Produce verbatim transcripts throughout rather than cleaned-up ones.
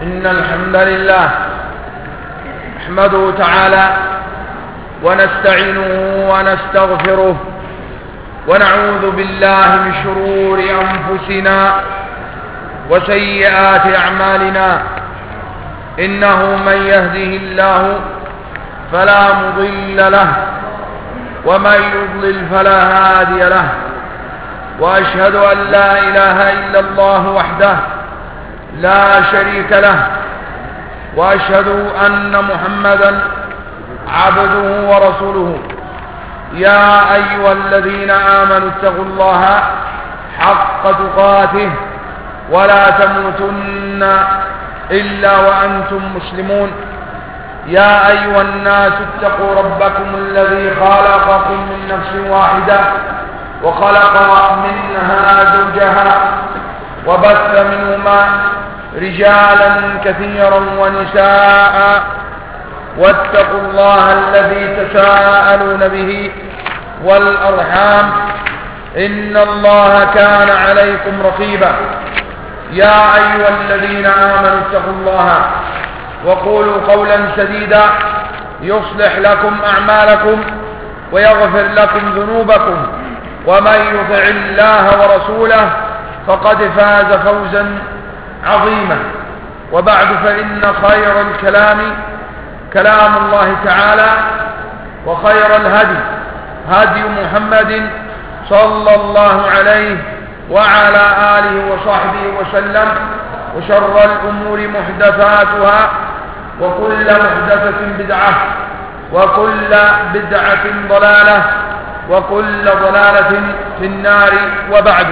إن الحمد لله نحمده تعالى ونستعينه ونستغفره ونعوذ بالله من شرور أنفسنا وسيئات أعمالنا. إنه من يهده الله فلا مضل له ومن يضلل فلا هادي له، وأشهد أن لا إله إلا الله وحده لا شريك له، وأشهد أن محمدا عبده ورسوله. يا أيها الذين آمنوا اتقوا الله حق تقاته ولا تموتن إلا وأنتم مسلمون. يا أيها الناس اتقوا ربكم الذي خلقكم من نفس واحدة وخلق منها زوجها وبث منهما رجالا كثيرا ونساء، واتقوا الله الذي تساءلون به والأرحام إن الله كان عليكم رقيبا. يا أيها الذين آمنوا اتقوا الله وقولوا قولا سديدا يصلح لكم أعمالكم ويغفر لكم ذنوبكم، ومن يطع الله ورسوله فقد فاز فوزا عظيما. وبعد، فإن خير الكلام كلام الله تعالى، وخير الهدي هدي محمد صلى الله عليه وعلى آله وصحبه وسلم، وشر الأمور محدثاتها، وكل محدثة بدعة، وكل بدعة ضلالة، وكل ضلالة في النار. وبعد،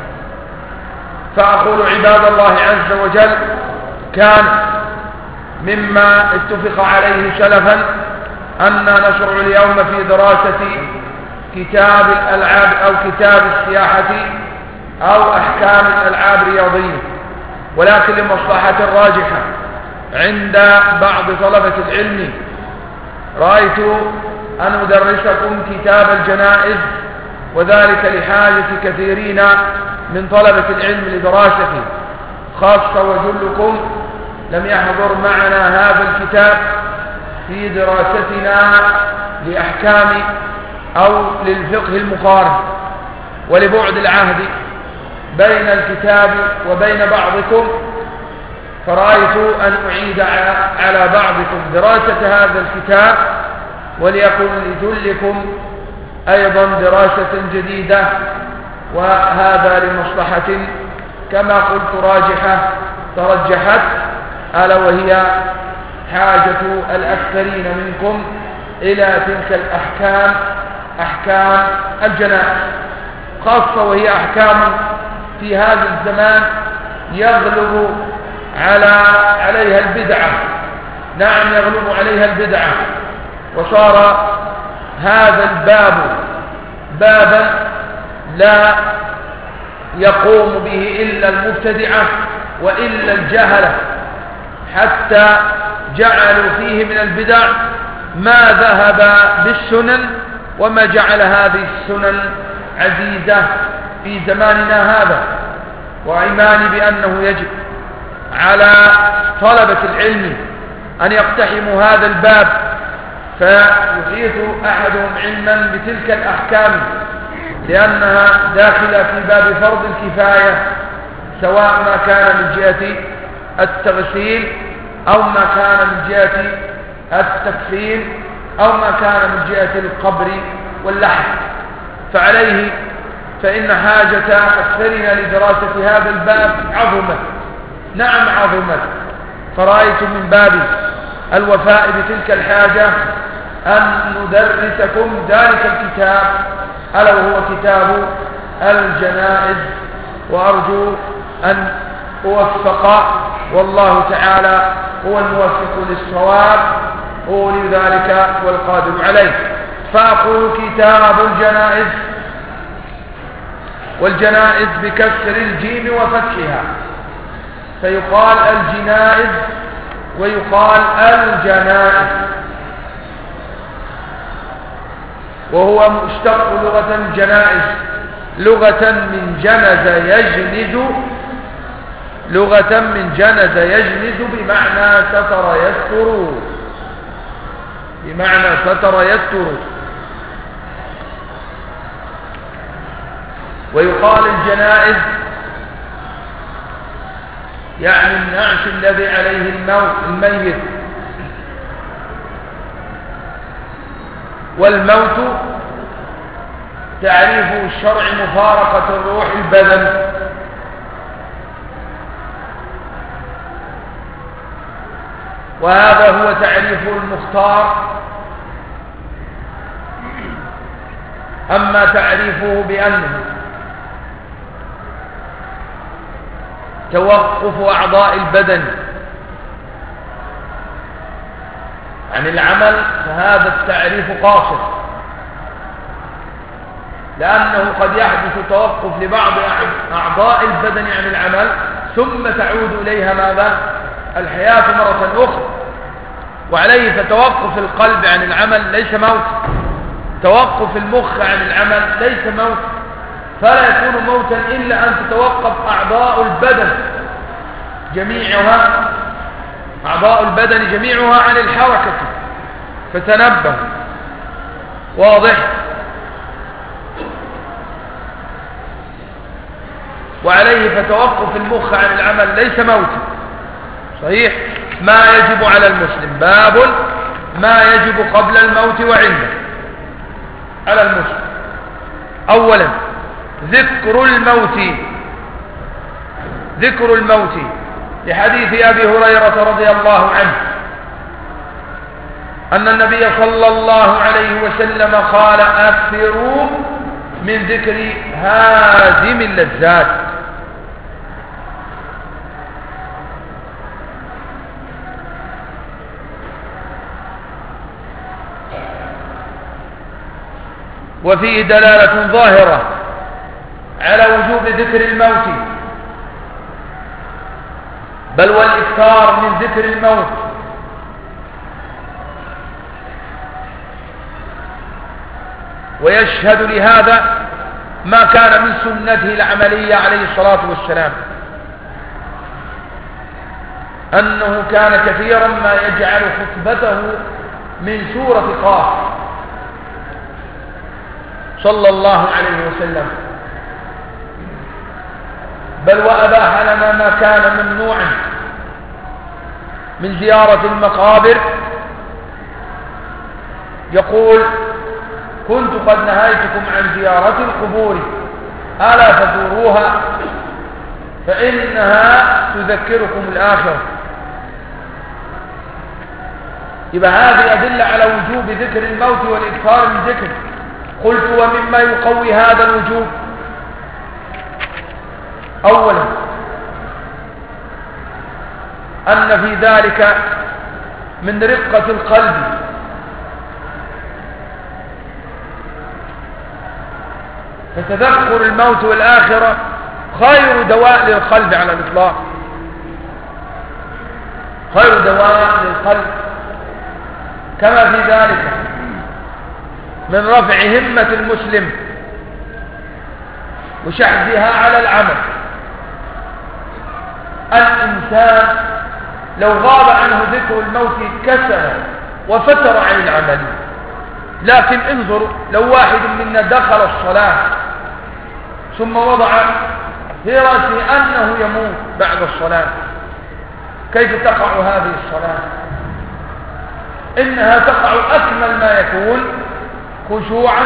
فأقول عباد الله عز وجل، كان مما اتفق عليه سلفا أن نشرع اليوم في دراسة كتاب الألعاب أو كتاب السياحة أو أحكام الألعاب الرياضية، ولكن لمصلحة راجحة عند بعض طلبة العلم رأيت أن أدرسكم كتاب الجنائز، وذلك لحاجة كثيرين من طلبة العلم لدراسته، خاصة وجلكم لم يحضر معنا هذا الكتاب في دراستنا لأحكام أو للفقه المقارن، ولبعد العهد بين الكتاب وبين بعضكم فرأيت أن أعيد على بعضكم دراسة هذا الكتاب، وليكن لجلكم أيضا دراسة جديدة، وهذا لمصلحة كما قلت راجحة ترجحت، ألا وهي حاجة الأكثرين منكم إلى تلك الأحكام، أحكام الجنائز، خاصة وهي أحكام في هذا الزمان يغلب على عليها البدعة. نعم، يغلب عليها البدعة، وصار هذا الباب بابا لا يقوم به إلا المبتدعة وإلا الجهلة، حتى جعلوا فيه من البدع ما ذهب بالسنن، وما جعل هذه السنن عزيزة في زماننا هذا. وإيماني بأنه يجب على طلبة العلم أن يقتحموا هذا الباب فيحيط أحدهم علما بتلك الأحكام، لأنها داخلة في باب فرض الكفاية، سواء ما كان من جهة التغسيل أو ما كان من جهة التكفين أو ما كان من جهة القبر واللحد. فعليه فإن حاجة أكثرنا لدراسة هذا الباب عظمت، نعم عظمت، فرأيت من باب الوفاء بتلك الحاجة أن ندرسكم ذلك الكتاب، ألا وهو كتاب الجنائز، وأرجو أن أوفق، والله تعالى هو الموفق للصواب، هو لذلك والقادر عليه. فأقول كتاب الجنائز، والجنائز بكسر الجيم وفتحها، فيقال الجنائز ويقال الجنائز، وهو مشتق لغة الجنائز، لغة من جنز يجند، لغة من جنز يجنز بمعنى ستر يستر، بمعنى ستر يستر. ويقال الجنائز يعني النعش الذي عليه الموت الميت. والموت تعريفه الشرع مفارقة الروح البدن، وهذا هو تعريفه المختار. أما تعريفه بأنه توقف أعضاء البدن عن العمل فهذا التعريف قاصر، لأنه قد يحدث توقف لبعض أعضاء البدن عن العمل ثم تعود إليها ماذا؟ الحياة مرة أخرى. وعليه فتوقف القلب عن العمل ليس موت، توقف المخ عن العمل ليس موت، فلا يكون موتا إلا أن تتوقف أعضاء البدن جميعها، أعضاء البدن جميعها عن الحركة. فتنبه. واضح؟ وعليه فتوقف المخ عن العمل ليس موتا. صحيح؟ ما يجب على المسلم. باب ما يجب قبل الموت وعنده على المسلم. أولا ذكر الموت، ذكر الموت لحديث أبي هريرة رضي الله عنه أن النبي صلى الله عليه وسلم قال أكثروا من ذكر هازم اللذات. وفيه دلالة ظاهرة على وجوب ذكر الموت، بل والإكثار من ذكر الموت. ويشهد لهذا ما كان من سنته العملية عليه الصلاة والسلام، أنه كان كثيرا ما يجعل خطبته من سورة قاف صلى الله عليه وسلم، بل وأباح لنا ما كان ممنوعا من زيارة المقابر. يقول كنت قد نهيتكم عن زيارة القبور ألا فزوروها فإنها تذكركم الآخرة. يبقى هذه أدلة على وجوب ذكر الموت والإكثار من ذكره. قلت ومما يقوي هذا الوجوب أولا أن في ذلك من رقة القلب، فتذكر الموت والآخرة خير دواء للقلب على الإطلاق، خير دواء للقلب. كما في ذلك من رفع همة المسلم وشحذها على العمل. الإنسان لو غاب عنه ذكر الموت كسل وفتر عن العمل. لكن انظر لو واحد منا دخل الصلاة ثم وضع في رأسه أنه يموت بعد الصلاة، كيف تقع هذه الصلاة؟ إنها تقع أكمل ما يكون خشوعا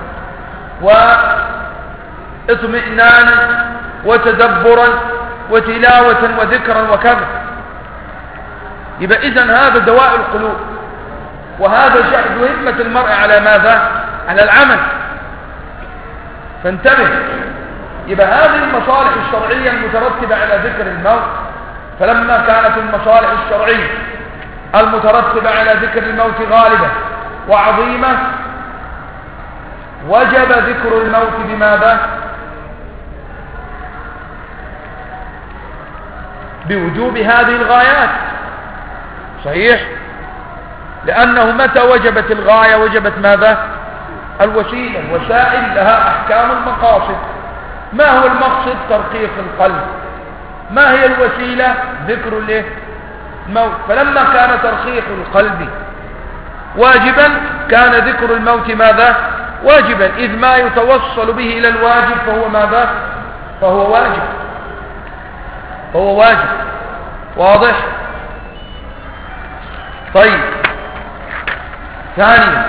واطمئنانا وتدبرا وتلاوة وذكرا وكذا. يبقى إذن هذا دواء القلوب، وهذا شحذ همة المرء على ماذا؟ على العمل. فانتبه. يبقى هذه المصالح الشرعية المترتبة على ذكر الموت، فلما كانت المصالح الشرعية المترتبة على ذكر الموت غالبة وعظيمة وجب ذكر الموت بماذا؟ بوجوب هذه الغايات. صحيح؟ لأنه متى وجبت الغاية وجبت ماذا؟ الوسيلة. الوسائل لها أحكام المقاصد. ما هو المقصد؟ ترقيق القلب ما هي الوسيلة؟ ذكر الايه؟ الموت. فلما كان ترخيص القلب واجبا كان ذكر الموت ماذا؟ واجبا، إذ ما يتوصل به إلى الواجب فهو ماذا؟ فهو واجب، فهو واجب. واضح؟ طيب، ثانيا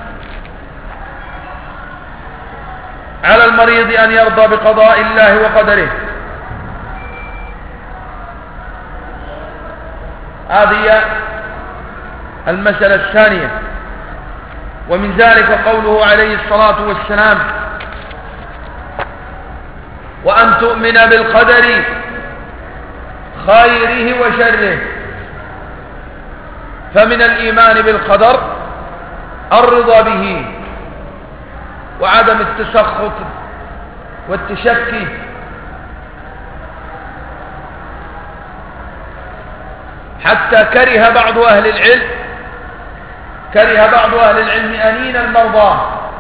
على المريض أن يرضى بقضاء الله وقدره. هذه المسألة الثانية. ومن ذلك قوله عليه الصلاة والسلام: وأن تؤمن بالقدر خيره وشره. فمن الإيمان بالقدر الرضا به وعدم التسخط والتشكي. حتى كره بعض أهل العلم كره بعض أهل العلم أنين المرضى.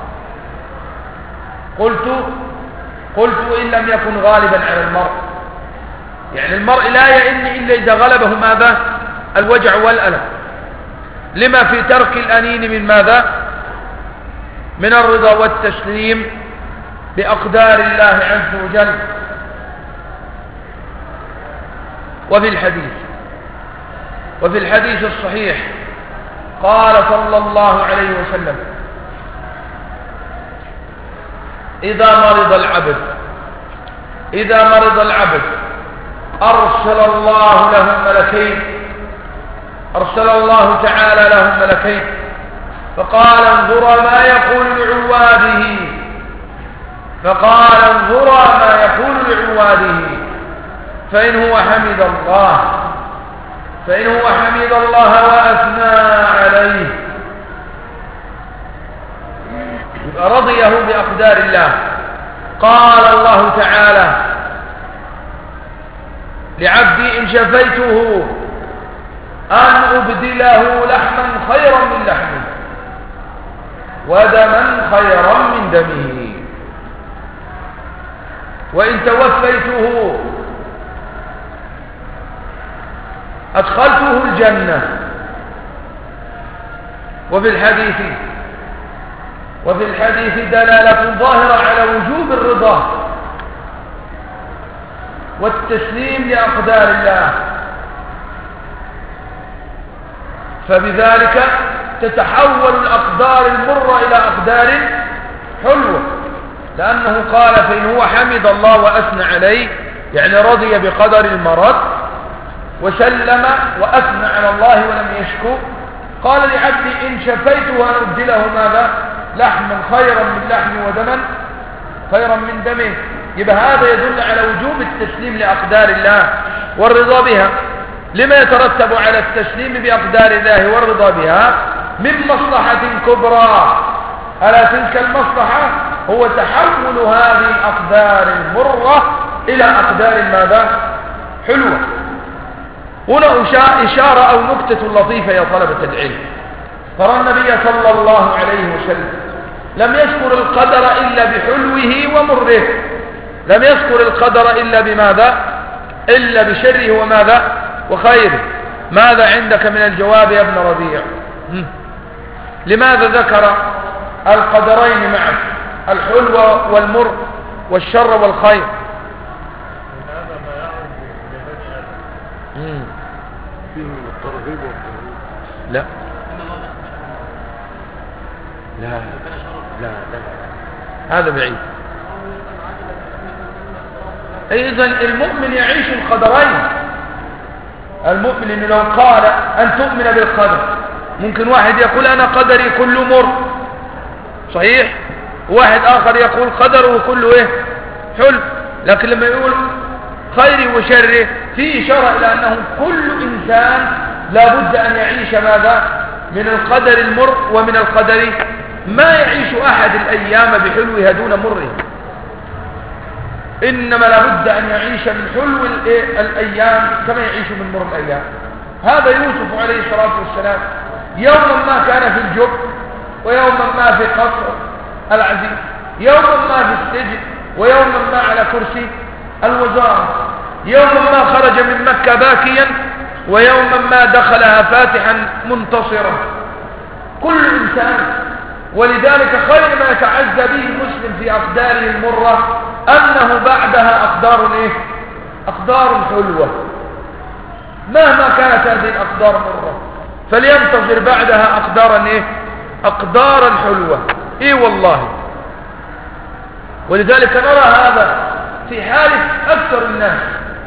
قلت قلت إن لم يكن غالبا على المرء، يعني المرء لا يئن إلا إذا غلبه ماذا؟ الوجع والألم، لما في ترك الأنين من ماذا؟ من الرضا والتسليم بأقدار الله عز وجل. وفي الحديث وفي الحديث الصحيح قال صلى الله عليه وسلم: إذا مرض العبد إذا مرض العبد أرسل الله له ملكين أرسل الله تعالى له ملكين فقال: انظرا ما يقول لعواده فقال انظرا ما يقول لعواده فإن هو حمد الله فإن هو حمد الله وأثنى عليه رضيه بأقدار الله. قال الله تعالى لعبدي: إن شفيته أن أبدله لحما خيرا من لحمه ودما خيرا من دمه، وإن توفيته أدخلته الجنة. وفي الحديث وفي الحديث دلالة ظاهرة على وجوب الرضا والتسليم لأقدار الله، فبذلك تتحول الأقدار المرة إلى أقدار حلوة، لأنه قال: فإن هو حمد الله وأثنى عليه، يعني رضي بقدر المرض وسلم وأثنى على الله ولم يشكو. قال لعبدي: إن شفيته أن أبدله ماذا؟ لحما خيرا من لحمي ودما خيرا من دمه. يبقى هذا يدل على وجوب التسليم لأقدار الله والرضا بها. لما يترتب على التسليم بأقدار الله والرضا بها من مصلحة كبرى، ألا تلك المصلحة هو تحول هذه الأقدار المرة إلى أقدار ماذا؟ حلوة. هنا إشارة أو نكتة لطيفة يا طلبة العلم. ترى النبي صلى الله عليه وسلم لم يذكر القدر إلا بحلوه ومره، لم يذكر القدر إلا بماذا؟ إلا بشره وماذا؟ وخيره. ماذا عندك من الجواب يا ابن ربيع؟ لماذا ذكر القدرين معا، الحلو والمر والشر والخير؟ فيه من الترغيب والترهيب. لا لا لا لا هذا بعيد. إذن المؤمن يعيش القدرين. المؤمن إنه لو قال أن تؤمن بالقدر، ممكن واحد يقول أنا قدري كله مر، صحيح، واحد آخر يقول قدره كله إيه؟ حلو. لكن لما يقول خيري وشره في إشارة إلى أنه كل إنسان لا بد أن يعيش ماذا؟ من القدر المر ومن القدر. ما يعيش أحد الأيام بحلوها دون مره، إنما لا بد أن يعيش من حلو الأيام كما يعيش من مر الأيام. هذا يوسف عليه الصلاة والسلام يوما ما كان في الجب، ويوما ما في قصر العزيز، يوما ما في السجن، ويوما ما على كرسي الوزارة. يوما ما خرج من مكة باكيا ويوما ما دخلها فاتحا منتصرا، كل إنسان. ولذلك خير ما يتعزى به المسلم في أقداره المرة أنه بعدها أقدار إيه؟ أقدار حلوة، مهما كانت هذه الأقدار مرة فلينتظر بعدها أقدارا إيه؟ أقدارا حلوة. إيه والله. ولذلك نرى هذا في حال أكثر الناس،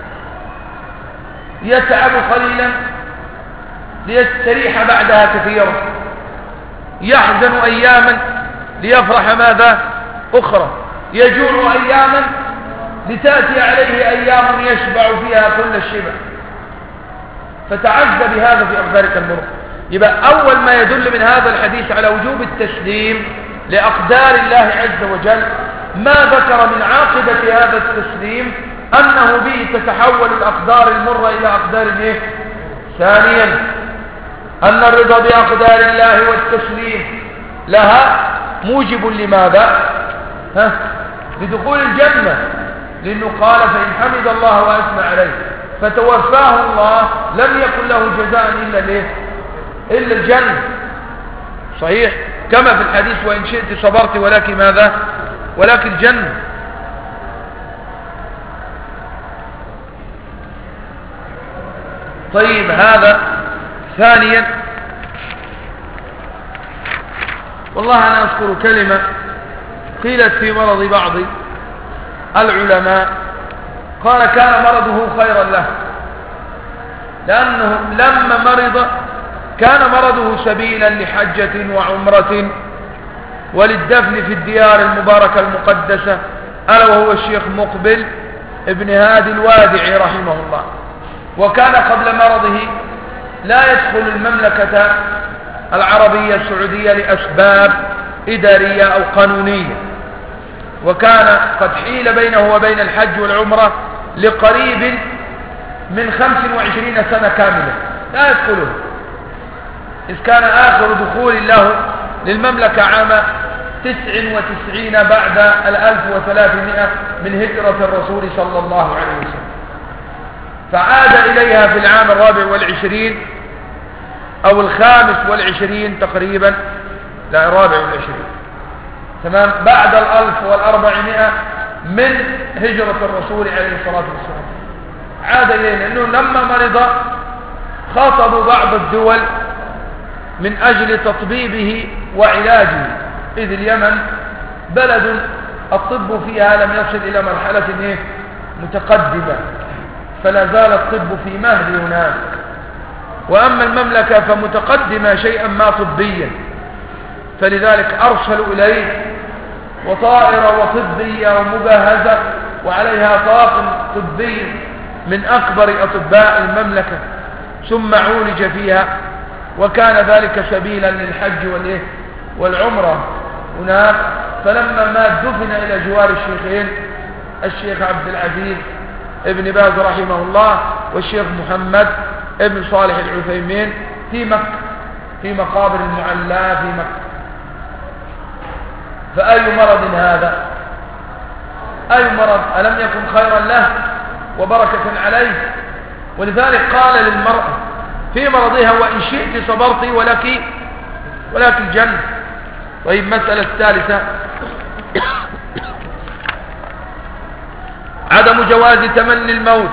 يتعب قليلا ليستريح بعدها كثيرا، يحزن أياما ليفرح ماذا أخرى، يجوع أياما لتأتي عليه أيام يشبع فيها كل الشبع. فتعز بهذا في أقدارك المرة. يبقى أول ما يدل من هذا الحديث على وجوب التسليم لأقدار الله عز وجل ما ذكر من عاقبة هذا التسليم أنه به تتحول الأقدار المرة إلى أقدار إيه؟ ثانيا أن الرضا بأقدار الله والتسليم لها موجب لماذا؟ ها؟ لدخول الجنة، لأنه قال فإن حمد الله وأثنى عليه فتوفاه الله لم يكن له جزاء إلا ليه؟ إلا الجنة. صحيح كما في الحديث وإن شئت صبرت ولكن ماذا؟ ولكن الجنة. طيب هذا ثانيا. والله أنا أذكر كلمة قيلت في مرض بعض العلماء، قال كان مرضه خيرا له، لأنه لما مرض كان مرضه سبيلا لحجة وعمرة وللدفن في الديار المباركة المقدسة، ألا وهو الشيخ مقبل ابن هادي الوادعي رحمه الله. وكان قبل مرضه لا يدخل المملكة العربية السعودية لأسباب إدارية أو قانونية، وكان قد حيل بينه وبين الحج والعمرة لقريب من خمس وعشرين سنة كاملة لا يدخله، إذ كان آخر دخول له للمملكة عام تسع وتسعين بعد الألف وثلاثمائة من هجرة الرسول صلى الله عليه وسلم، فعاد إليها في العام الرابع والعشرين أو الخامس والعشرين تقريبا، لا الرابع والعشرين تمام، بعد الألف والأربعمائة من هجرة الرسول عليه الصلاة والسلام. عاد إلينا لأنه لما مرض خاطبوا بعض الدول من أجل تطبيبه وعلاجه، إذ اليمن بلد الطب فيها لم يصل إلى مرحلة متقدمة، فلا زال الطب في مهد هناك، وأما المملكة فمتقدمة شيئا ما طبيا، فلذلك أرسلوا إليه وطائرة وطبية ومجهزة وعليها طاقم طبي من أكبر أطباء المملكة، ثم عولج فيها، وكان ذلك سبيلا للحج والإيه والعمرة هناك. فلما مات دفن إلى جوار الشيخين الشيخ عبد العزيز ابن باز رحمه الله والشيخ محمد ابن صالح العثيمين في مكة في مقابر المعلى في مكة. فأي مرض هذا؟ أي مرض ألم يكن خيرا له وبركة عليه؟ ولذلك قال للمرأة في مرضها وإن شئت صبرت ولك ولك الجنة. طيب مسألة الثالثة عدم جواز تمني الموت،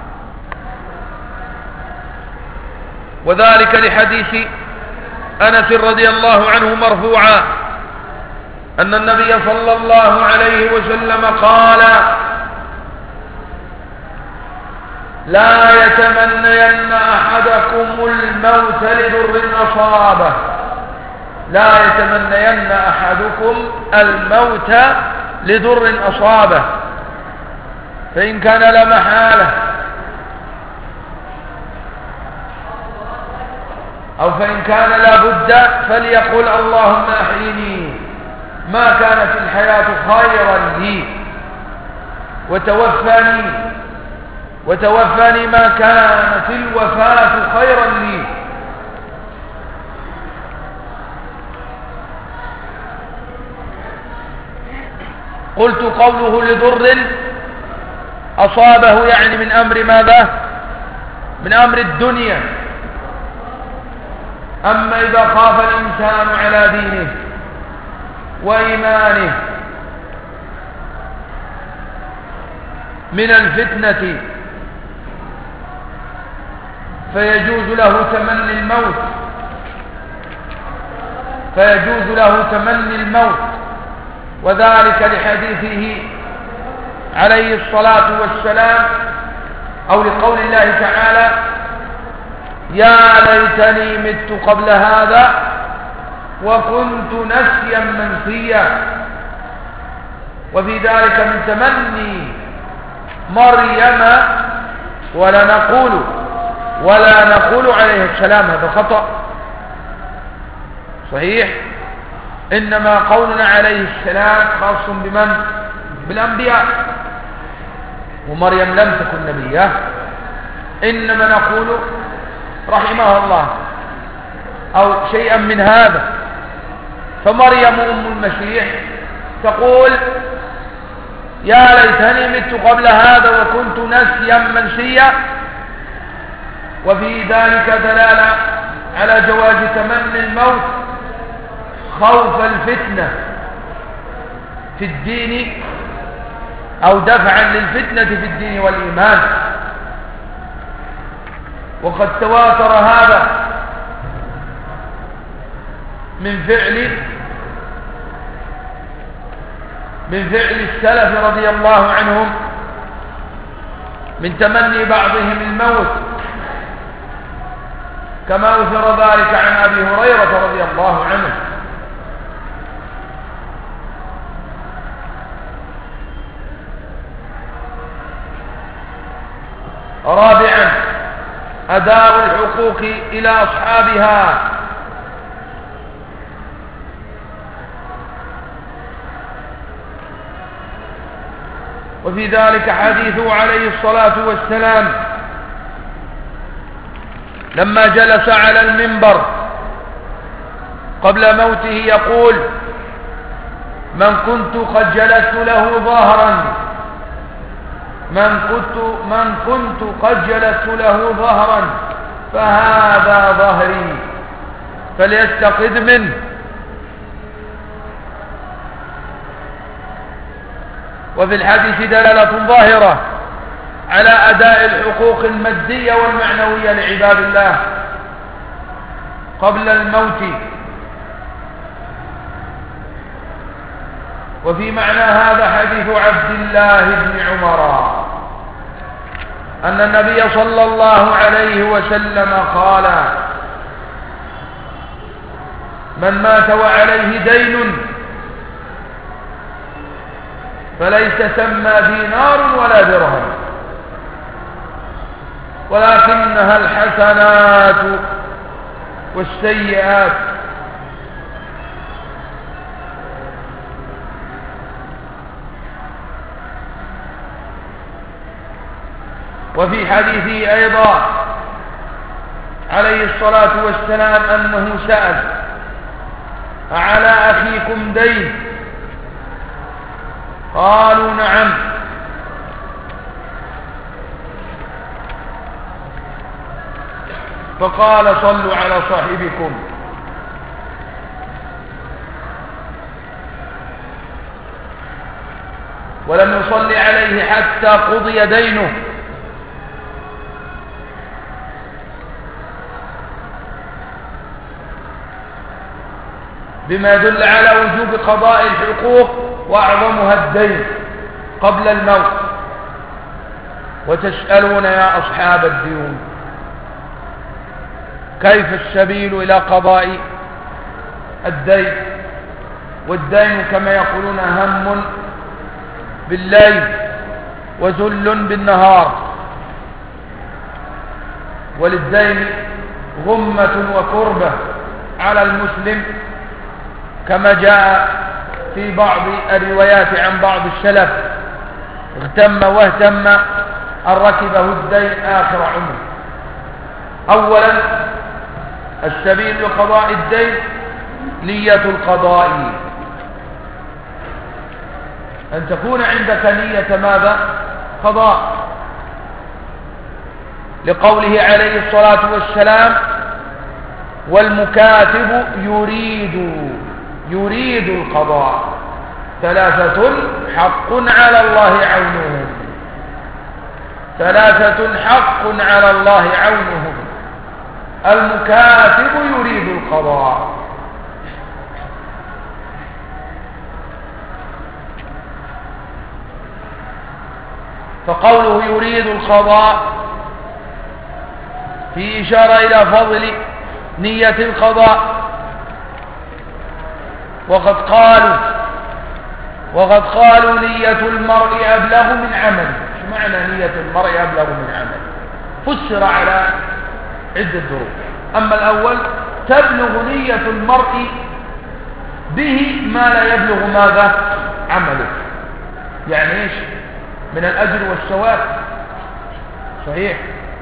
وذلك لحديث أنس رضي الله عنه مرفوعا أن النبي صلى الله عليه وسلم قال لا يتمنين أحدكم الموت لضر أصابه لا يتمنين أحدكم الموت لضر أصابه فإن كان لا محالة أو فإن كان لا بد فليقل اللهم أحيني ما كانت الحياة خيرا لي وتوفاني وتوفاني ما كانت الوفاة خيرا لي. قلت قوله لضر أصابه يعني من أمر ماذا؟ من أمر الدنيا. أما إذا خاف الإنسان على دينه وإيمانه من الفتنة فيجوز له تمني الموت فيجوز له تمني الموت وذلك لحديثه عليه الصلاة والسلام أو لقول الله تعالى يا ليتني مت قبل هذا وكنت نسيا منسيا. وفي ذلك من تمني مريم ولا نقول ولا نقول عليه السلام، هذا خطأ صحيح. إنما قولنا عليه السلام خاص بمن؟ بالأنبياء، ومريم لم تكن نبية. إنما نقول رحمه الله أو شيئا من هذا. فمريم أم المسيح تقول يا ليتني مت قبل هذا وكنت نسيا منسيا، وفي ذلك دلالة على جواز تمني الموت خوف الفتنة في الدين أو دفعا للفتنة في الدين والإيمان. وقد تواتر هذا من فعل من فعل السلف رضي الله عنهم من تمني بعضهم الموت، كما أثر ذلك عن أبي هريرة رضي الله عنه. رابعا أداء الحقوق إلى أصحابها. وفي ذلك حديثه عليه الصلاة والسلام لما جلس على المنبر قبل موته يقول من كنت قد جلست له ظهرا من كنت, من كنت قد جلست له ظهرا فهذا ظهري فليستقذ منه. وفي الحديث دلالة ظاهرة على أداء الحقوق المادية والمعنوية لعباد الله قبل الموت. وفي معنى هذا حديث عبد الله بن عمر أن النبي صلى الله عليه وسلم قال من مات وعليه دين فليس ثم دينار ولا درهم ولكنها الحسنات والسيئات. وفي حديثه أيضا عليه الصلاة والسلام أنه سأل أعلى أخيكم دين؟ قالوا نعم. فقال صلوا على صاحبكم. ولم يصلي عليه حتى قضي دينه. بما يدل على وجوب قضاء الحقوق وأعظمها الدين قبل الموت. وتسألون يا أصحاب الديون كيف السبيل إلى قضاء الدين؟ والدين كما يقولون هم بالليل وذل بالنهار، وللدين غمة وكربة على المسلم كما جاء في بعض الروايات عن بعض السلف اغتم واهتم أن ركبه الدين آخر عمره. أولا السبيل لقضاء الدين نية القضاء، أن تكون عندك نية ماذا؟ قضاء، لقوله عليه الصلاة والسلام والمكاتب يريد يريد القضاء ثلاثة حق على الله عونهم، ثلاثة حق على الله عونهم، المكاتب يريد القضاء. فقوله يريد القضاء في إشارة إلى فضل نية القضاء، وقد قالوا وقد قالوا نية المرء أبلغ من عمله. شو معنى نية المرء أبلغ من عمله؟ فسر على عدة ظروف. أما الأول تبلغ نية المرء به ما لا يبلغ ماذا؟ عمله. يعني إيش؟ من الأجر والثواب. صحيح،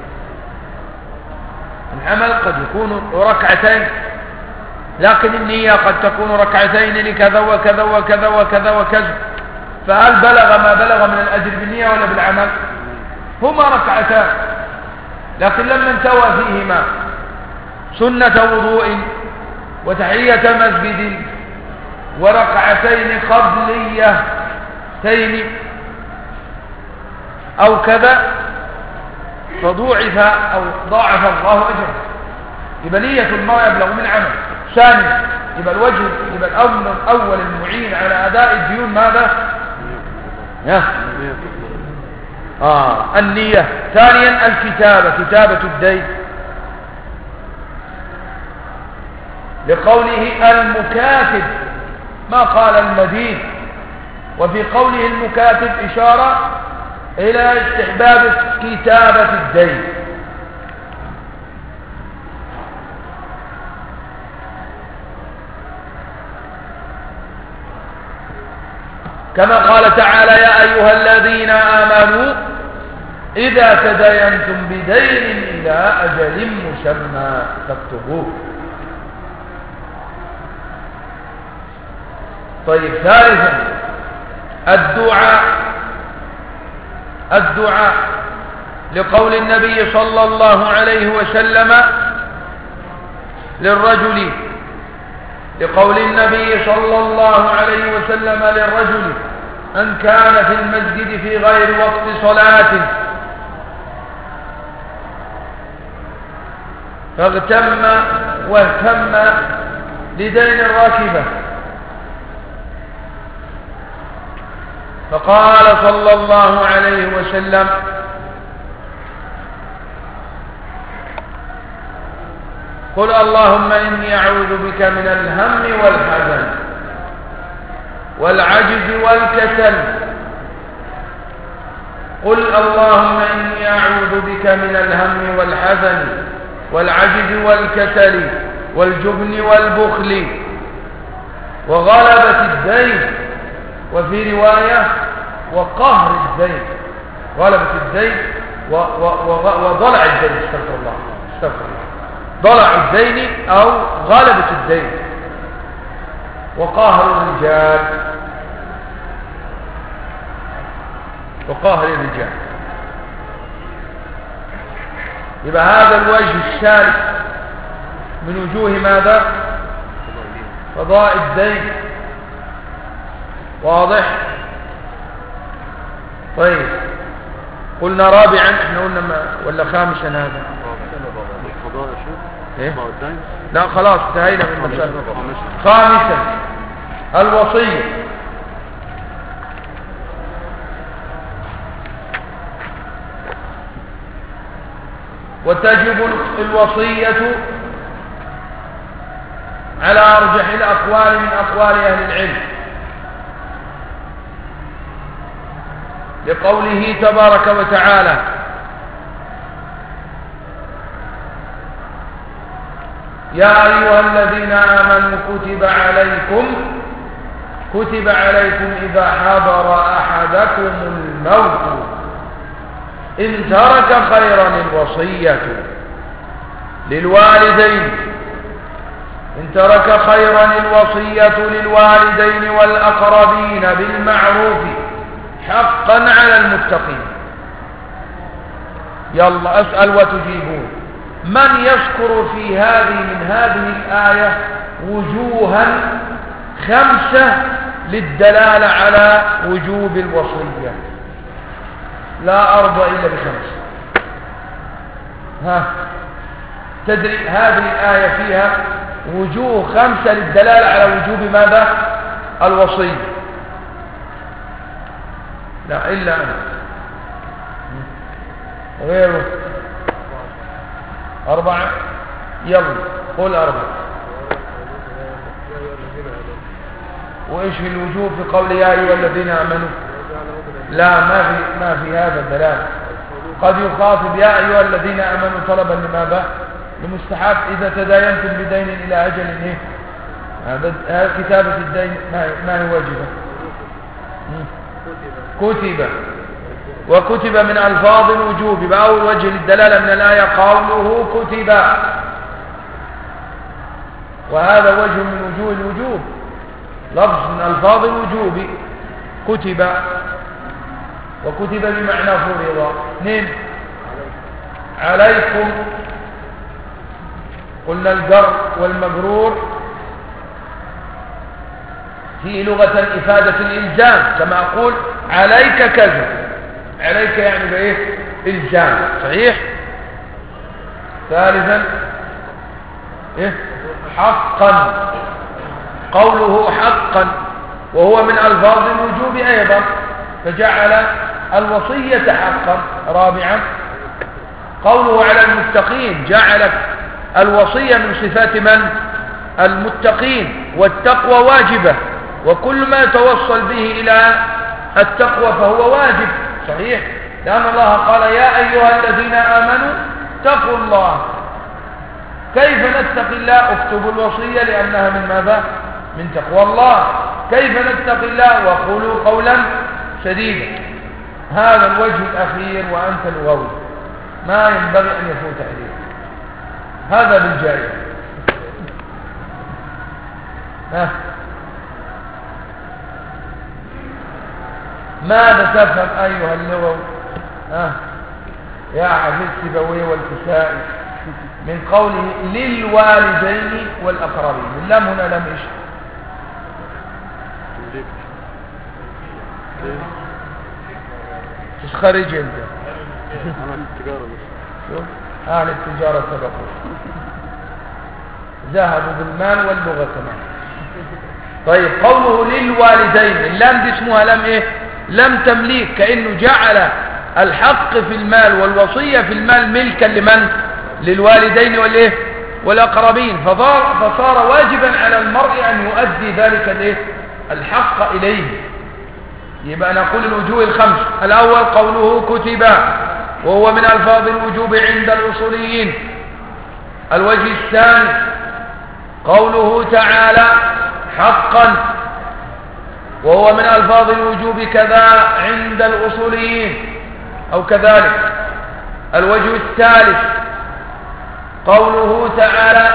العمل قد يكون ركعتين، لكن النية قد تكون ركعتين لكذا وكذا وكذا وكذا وكذا، فهل بلغ ما بلغ من الأجر بالنية ولا بالعمل؟ هما ركعتان، لكن لما انتوى فيهما سنة وضوء وتحية مسجد وركعتين قبليتين أو كذا فضوعف أو ضاعف الله أجره. يبقى نية المرء يبلغ من عمل. ثانيا يبقى الوجه، يبقى الأمر الأول المعين على أداء الديون ماذا؟ يا. آه النية. ثانيا الكتابة، كتابة الدين، لقوله المكاتب ما قال المدين، وفي قوله المكاتب إشارة إلى استحباب كتابة الدين. كما قال تعالى يا أيها الذين آمنوا إذا تداينتم بدين إلى أجل مسمى فاكتبوه. طيب ثالثا الدعاء، الدعاء لقول النبي صلى الله عليه وسلم للرجل لقول النبي صلى الله عليه وسلم للرجل أن كان في المسجد في غير وقت صلاة فاغتم واهتم لدين الراكبة، فقال صلى الله عليه وسلم قل اللهم إني أعوذ بك من الهم والحزن والعجز والكسل. قل اللهم إني أعوذ بك من الهم والحزن والعجز والكسل والجبن والبخل وغلبة الدين، وفي رواية وقهر الدين، غلبة الدين وضلع الدين، استغفر الله استغفر الله ضلع الدين أو غلبة الدين وقهر الرجال وقهر الرجال. يبقى هذا الوجه الثالث من وجوه ماذا؟ قضاء الدين. واضح؟ طيب قلنا رابعا، احنا قلنا ما ولا خامسا هذا؟ إيه؟ لا خلاص انتهينا من المسألة. خامسا الوصية، وتجب الوصية على أرجح الأقوال من أقوال أهل العلم، لقوله تبارك وتعالى يا أيها الذين آمنوا كتب عليكم كتب عليكم إذا حضر أحدكم الموت إن ترك خيرا الوصية للوالدين إن ترك خيرا الوصية للوالدين والأقربين بالمعروف حقا على المتقين. يلا أسأل وتجيبون. من يذكر في هذه من هذه الآية وجوها خمسة للدلالة على وجوب الوصية؟ لا أرضى إلا بخمسة. ها تدري هذه الآية فيها وجوه خمسة للدلالة على وجوب ماذا؟ الوصية. لا إلا أنا غيره أربعة. يلا قول أربعة. وإيش في الوجوب في قول يا أيها الذين آمنوا؟ لا ما في ما في هذا الدلالة. قد يخاطب يا أيها الذين آمنوا طلبا لماذا؟ لمستحب إذا تداينتم بدين إلى أجل إيه؟ هذا كتابة الدين ما هي واجبة؟ كتب. وكتب من ألفاظ الوجوب. بأول وجه للدلالة من الآية قوله كتب، وهذا وجه من وجوه الوجوب، لفظ من ألفاظ الوجوب كتب. وكتب بمعنى فرض. اثنين عليكم. قلنا الجر والمجرور في لغة إفادة الإلزام، كما أقول عليك كذا، عليك يعني بإيه؟ إلزام، صحيح. ثالثا إيه؟ حقا. قوله حقا وهو من ألفاظ الوجوب أيضا، فجعل الوصية حقا. رابعا قوله على المتقين، جعل الوصية من صفات من؟ المتقين، والتقوى واجبة، وكل ما يتوصل به إلى التقوى فهو واجب، صحيح، لأن الله قال يا أيها الذين آمنوا اتقوا الله. كيف نتقي الله؟ اكتبوا الوصية لأنها من ماذا؟ من تقوى الله. كيف نتقي الله؟ وقولوا قولا سديدا. هذا الوجه الأخير وأنت لغوي ما ينبغي أن يفوت عليه. هذا بالجاية. ها ماذا تفهم أيها اللغوي؟ ها يا حفيظ سيبويه والكسائي من قوله للوالدين والأقربين؟ اللام هنا لم إيش؟ تخرج انت. أنا التجارة بس. أهل التجارة سبقوا، ذهبوا بالمال واللغة كمان. طيب قوله للوالدين، اللام دي اسمها لم ايه؟ لم تمليك، كأنه جعل الحق في المال والوصية في المال ملكا لمن؟ للوالدين والايه؟ والأقربين، فصار, فصار واجبا على المرء أن يؤدي ذلك الايه؟ الحق إليه. يبقى نقول الوجوه الخمس. الأول قوله كتب وهو من ألفاظ الوجوب عند الأصوليين. الوجه الثاني قوله تعالى حقا وهو من ألفاظ الوجوب كذا عند الأصوليين أو كذلك. الوجه الثالث قوله تعالى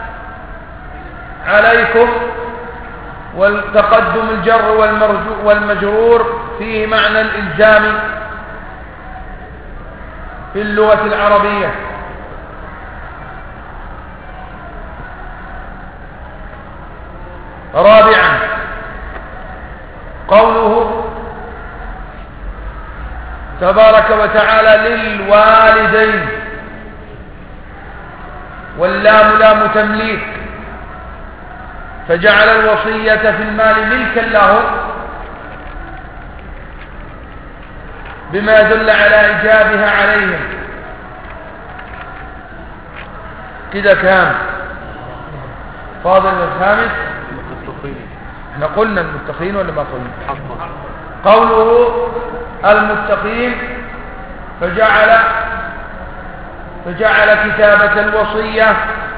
عليكم، والتقدم الجر والمجرور فيه معنى الإلزام في اللغة العربية. رابعا قوله تبارك وتعالى للوالدين، واللام لام تمليك، فجعل الوصية في المال ملكا له بما يدل على إيجابها عليهم. كده كام؟ فاضل الخامس. احنا قلنا المتقين ولا ما قلنا؟ قوله المتقين فجعل فجعل كتابة الوصية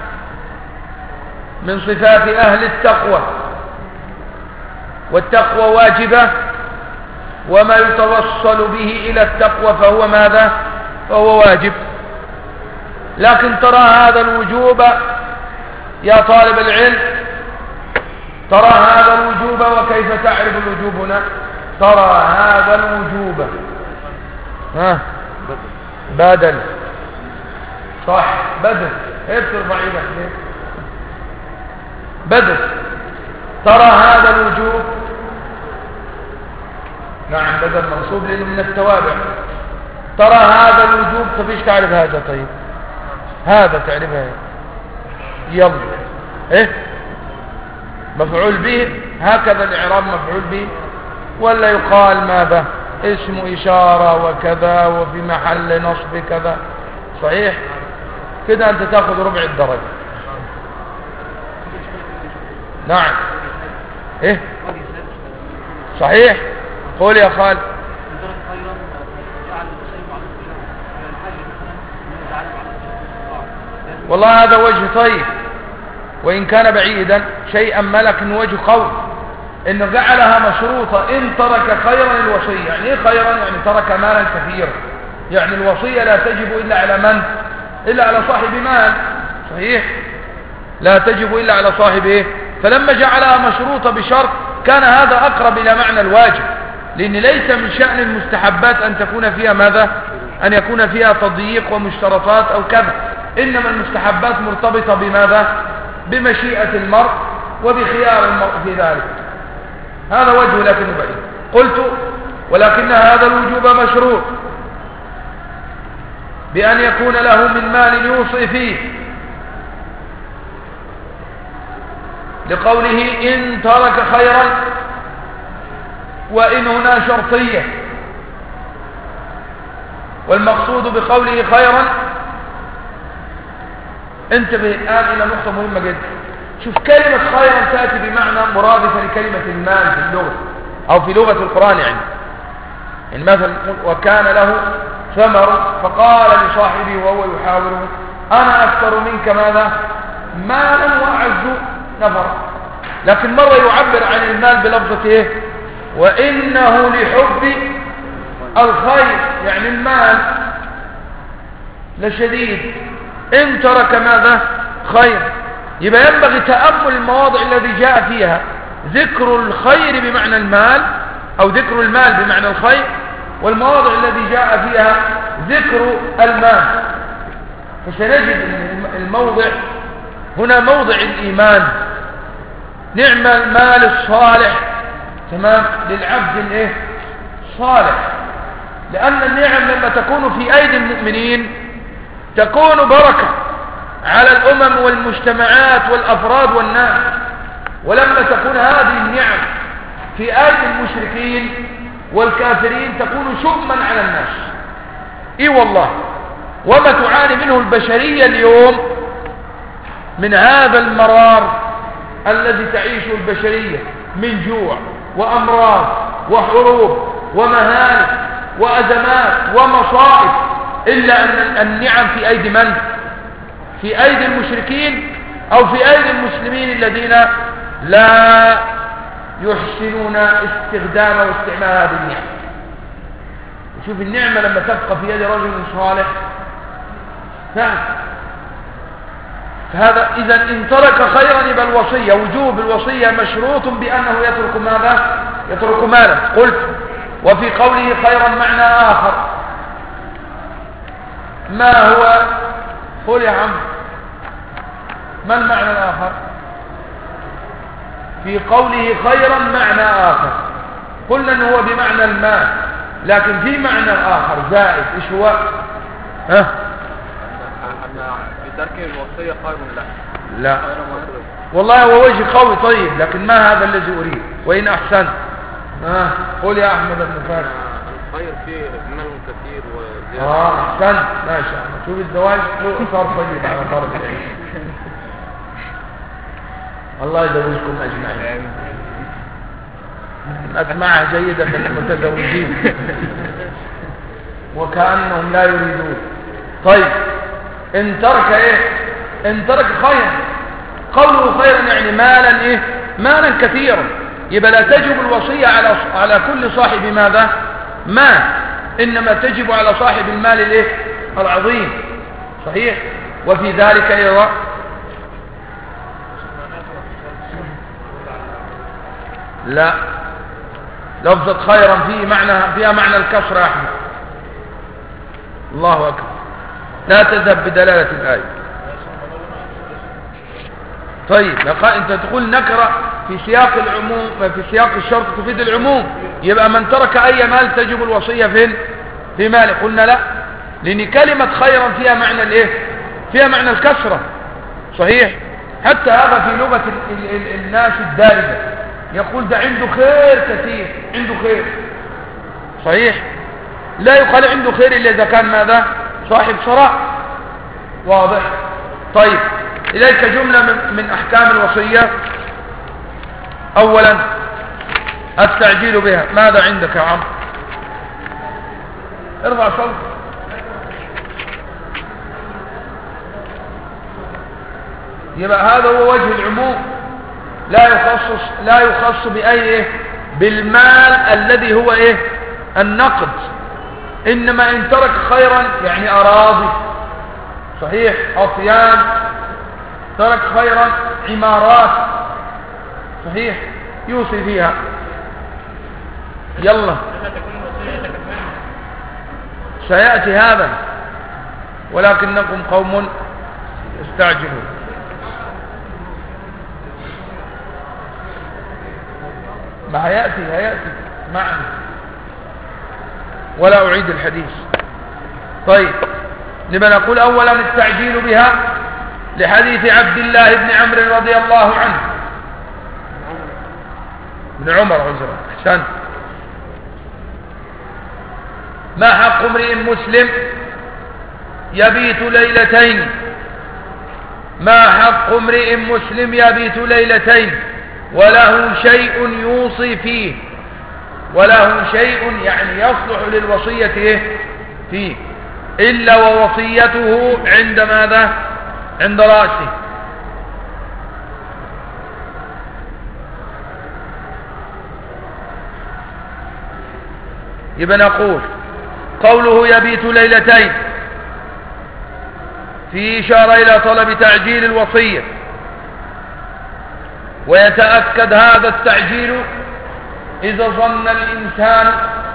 من صفات أهل التقوى، والتقوى واجبة، وما يتوصل به إلى التقوى فهو ماذا؟ فهو واجب. لكن ترى هذا الوجوب يا طالب العلم، ترى هذا الوجوب، وكيف تعرف الوجوب هنا؟ ترى هذا الوجوب ها بدل. صح بدل. ايه بترفع ايدك ليه؟ بدل. ترى هذا الوجوب. نعم بدل منصوب لانه من التوابع. ترى هذا الوجوب. طب ايش تعرف هذا؟ طيب هذا تعرفها ايه؟ يلا ايه مفعول به. هكذا الاعراب مفعول به ولا يقال ماذا؟ اسم اشاره وكذا وفي محل نصب كذا. صحيح كده انت تاخذ ربع الدرجه. نعم ايه صحيح. قول يا خالد. والله هذا وجه طيب وإن كان بعيدا شيئا ما، لكن وجه قول إنه جعلها مشروطة إن ترك خيرا الوصية. يعني إيه خيرا؟ يعني ترك مالا كثيرا. يعني الوصية لا تجب إلا على من؟ إلا على صاحب مال. صحيح لا تجب إلا على صاحب إيه؟ فلما جعلها مشروطة بشرط كان هذا أقرب إلى معنى الواجب، لأن ليس من شأن المستحبات أن تكون فيها ماذا؟ أن يكون فيها تضييق ومشترطات أو كذا. إنما المستحبات مرتبطة بماذا؟ بمشيئة المرء وبخيار المرء في ذلك. هذا وجه لكنه بعيد. قلت ولكن هذا الوجوب مشروط بأن يكون له من مال يوصي فيه، لقوله إن ترك خيرا، وإن هنا شرطية. والمقصود بقوله خيرا، انتبه الآن إلى نقطة مهمة جدا. شوف كلمة خيرا تأتي بمعنى مرادفة لكلمة المال في اللغة أو في لغة القرآن. يعني يعني مثلا وكان له ثمر فقال لصاحبه وهو يحاوره أنا أكثر منك ماذا؟ مالا وأعز نفرا. لكن مرة يعبر عن المال بلفظة إيه؟ وإنه لحب الخير، يعني المال لشديد. إن ترك ماذا؟ خير. يبقى ينبغي تأمل المواضع الذي جاء فيها ذكر الخير بمعنى المال أو ذكر المال بمعنى الخير، والمواضع الذي جاء فيها ذكر المال. فسنجد الموضع هنا موضع الإيمان. نعم المال الصالح تمام للعبد الايه صالح، لأن النعم لما تكون في أيدي المؤمنين تكون بركة على الأمم والمجتمعات والأفراد والناس، ولما تكون هذه النعم في أيدي المشركين والكافرين تكون شؤما على الناس. اي والله. وما تعاني منه البشرية اليوم من هذا المرار الذي تعيشه البشرية من جوع وأمراض وحروب ومهالك وأزمات ومصائب، إلا أن النعم في أيدي من؟ في أيدي المشركين أو في أيدي المسلمين الذين لا يحسنون استخدام واستعمال هذه النعم. وشوف النعمة لما تبقى في يد رجل صالح نعم. فهذا إذا إن ترك خيرا يبقى الوصية وجوب الوصية مشروط بأنه يترك ماذا؟ يترك مالا. قلت وفي قوله خيرا معنى آخر. ما هو؟ قل يا عم ما المعنى الآخر؟ في قوله خيرا معنى آخر قلنا أنه هو بمعنى المال، لكن في معنى آخر زائد. إيش هو؟ ها؟ في ترك الوصية خير لا لا والله هو وجه قوي طيب، لكن ما هذا الذي أريد. وإن أحسن ها قل يا أحمد بن فارس. الخير فيه مال كثير وزيادة. آه أحسن ما شاء الله. شوف الزواج صار طيب على طرف العين. الله يزوجكم أجمعين. أسمعها جيدة من المتزوجين وكأنهم لا يريدون. طيب إن ترك إيه؟ إن ترك خيرا. قوله خيرا يعني مالا إيه؟ مالا كثيرا. يبقى لا تجب الوصية على على كل صاحب ماذا؟ مال، إنما تجب على صاحب المال الإيه؟ العظيم. صحيح. وفي ذلك أيضا لا لفظة خيرا فيه معنى فيها معنى الكسر يا أحمد. الله أكبر. لا تذهب بدلالة الآية. طيب أنت تقول نكرة في سياق العموم، في سياق الشرط تفيد العموم، يبقى من ترك أي مال تجب الوصية فين؟ في ماله. قلنا لا، لأن كلمة خيرا فيها معنى الإيه؟ فيها معنى الكسرة. صحيح؟ حتى هذا في لغة ال ال ال الناس الدارجة يقول ده عنده خير كثير، عنده خير. صحيح؟ لا يقال عنده خير إلا إذا كان ماذا؟ صاحب ثراء. واضح؟ طيب إليك جملة من, من أحكام الوصية. أولا التعجيل بها. ماذا عندك يا عم؟ ارفع صوت. يبقى هذا هو وجه العموم، لا يخصص لا يخص بأي إيه؟ بالمال الذي هو إيه؟ النقد. إنما إن ترك خيرا يعني أراضي، صحيح، أطيان، ترك خيرا عمارات، صحيح، يوصي فيها. يلا سيأتي هذا، ولكنكم قوم استعجلوا. ما هيأتي هيأتي معنا، ولا أعيد الحديث. طيب نبقى نقول أولا التعجيل بها لحديث عبد الله بن عمرو رضي الله عنه، ابن عمر عذرا، أحسن. ما حق امرئ مسلم يبيت ليلتين؟ ما حق امرئ مسلم يبيت ليلتين وله شيء يوصي فيه، وله شيء يعني يصلح للوصية فيه، إلا ووصيته عند ماذا؟ عند رأسه. يبقى نقول قوله يبيت ليلتين في إشارة إلى طلب تعجيل الوصية، ويتأكد هذا التعجيل إذا ظن الإنسان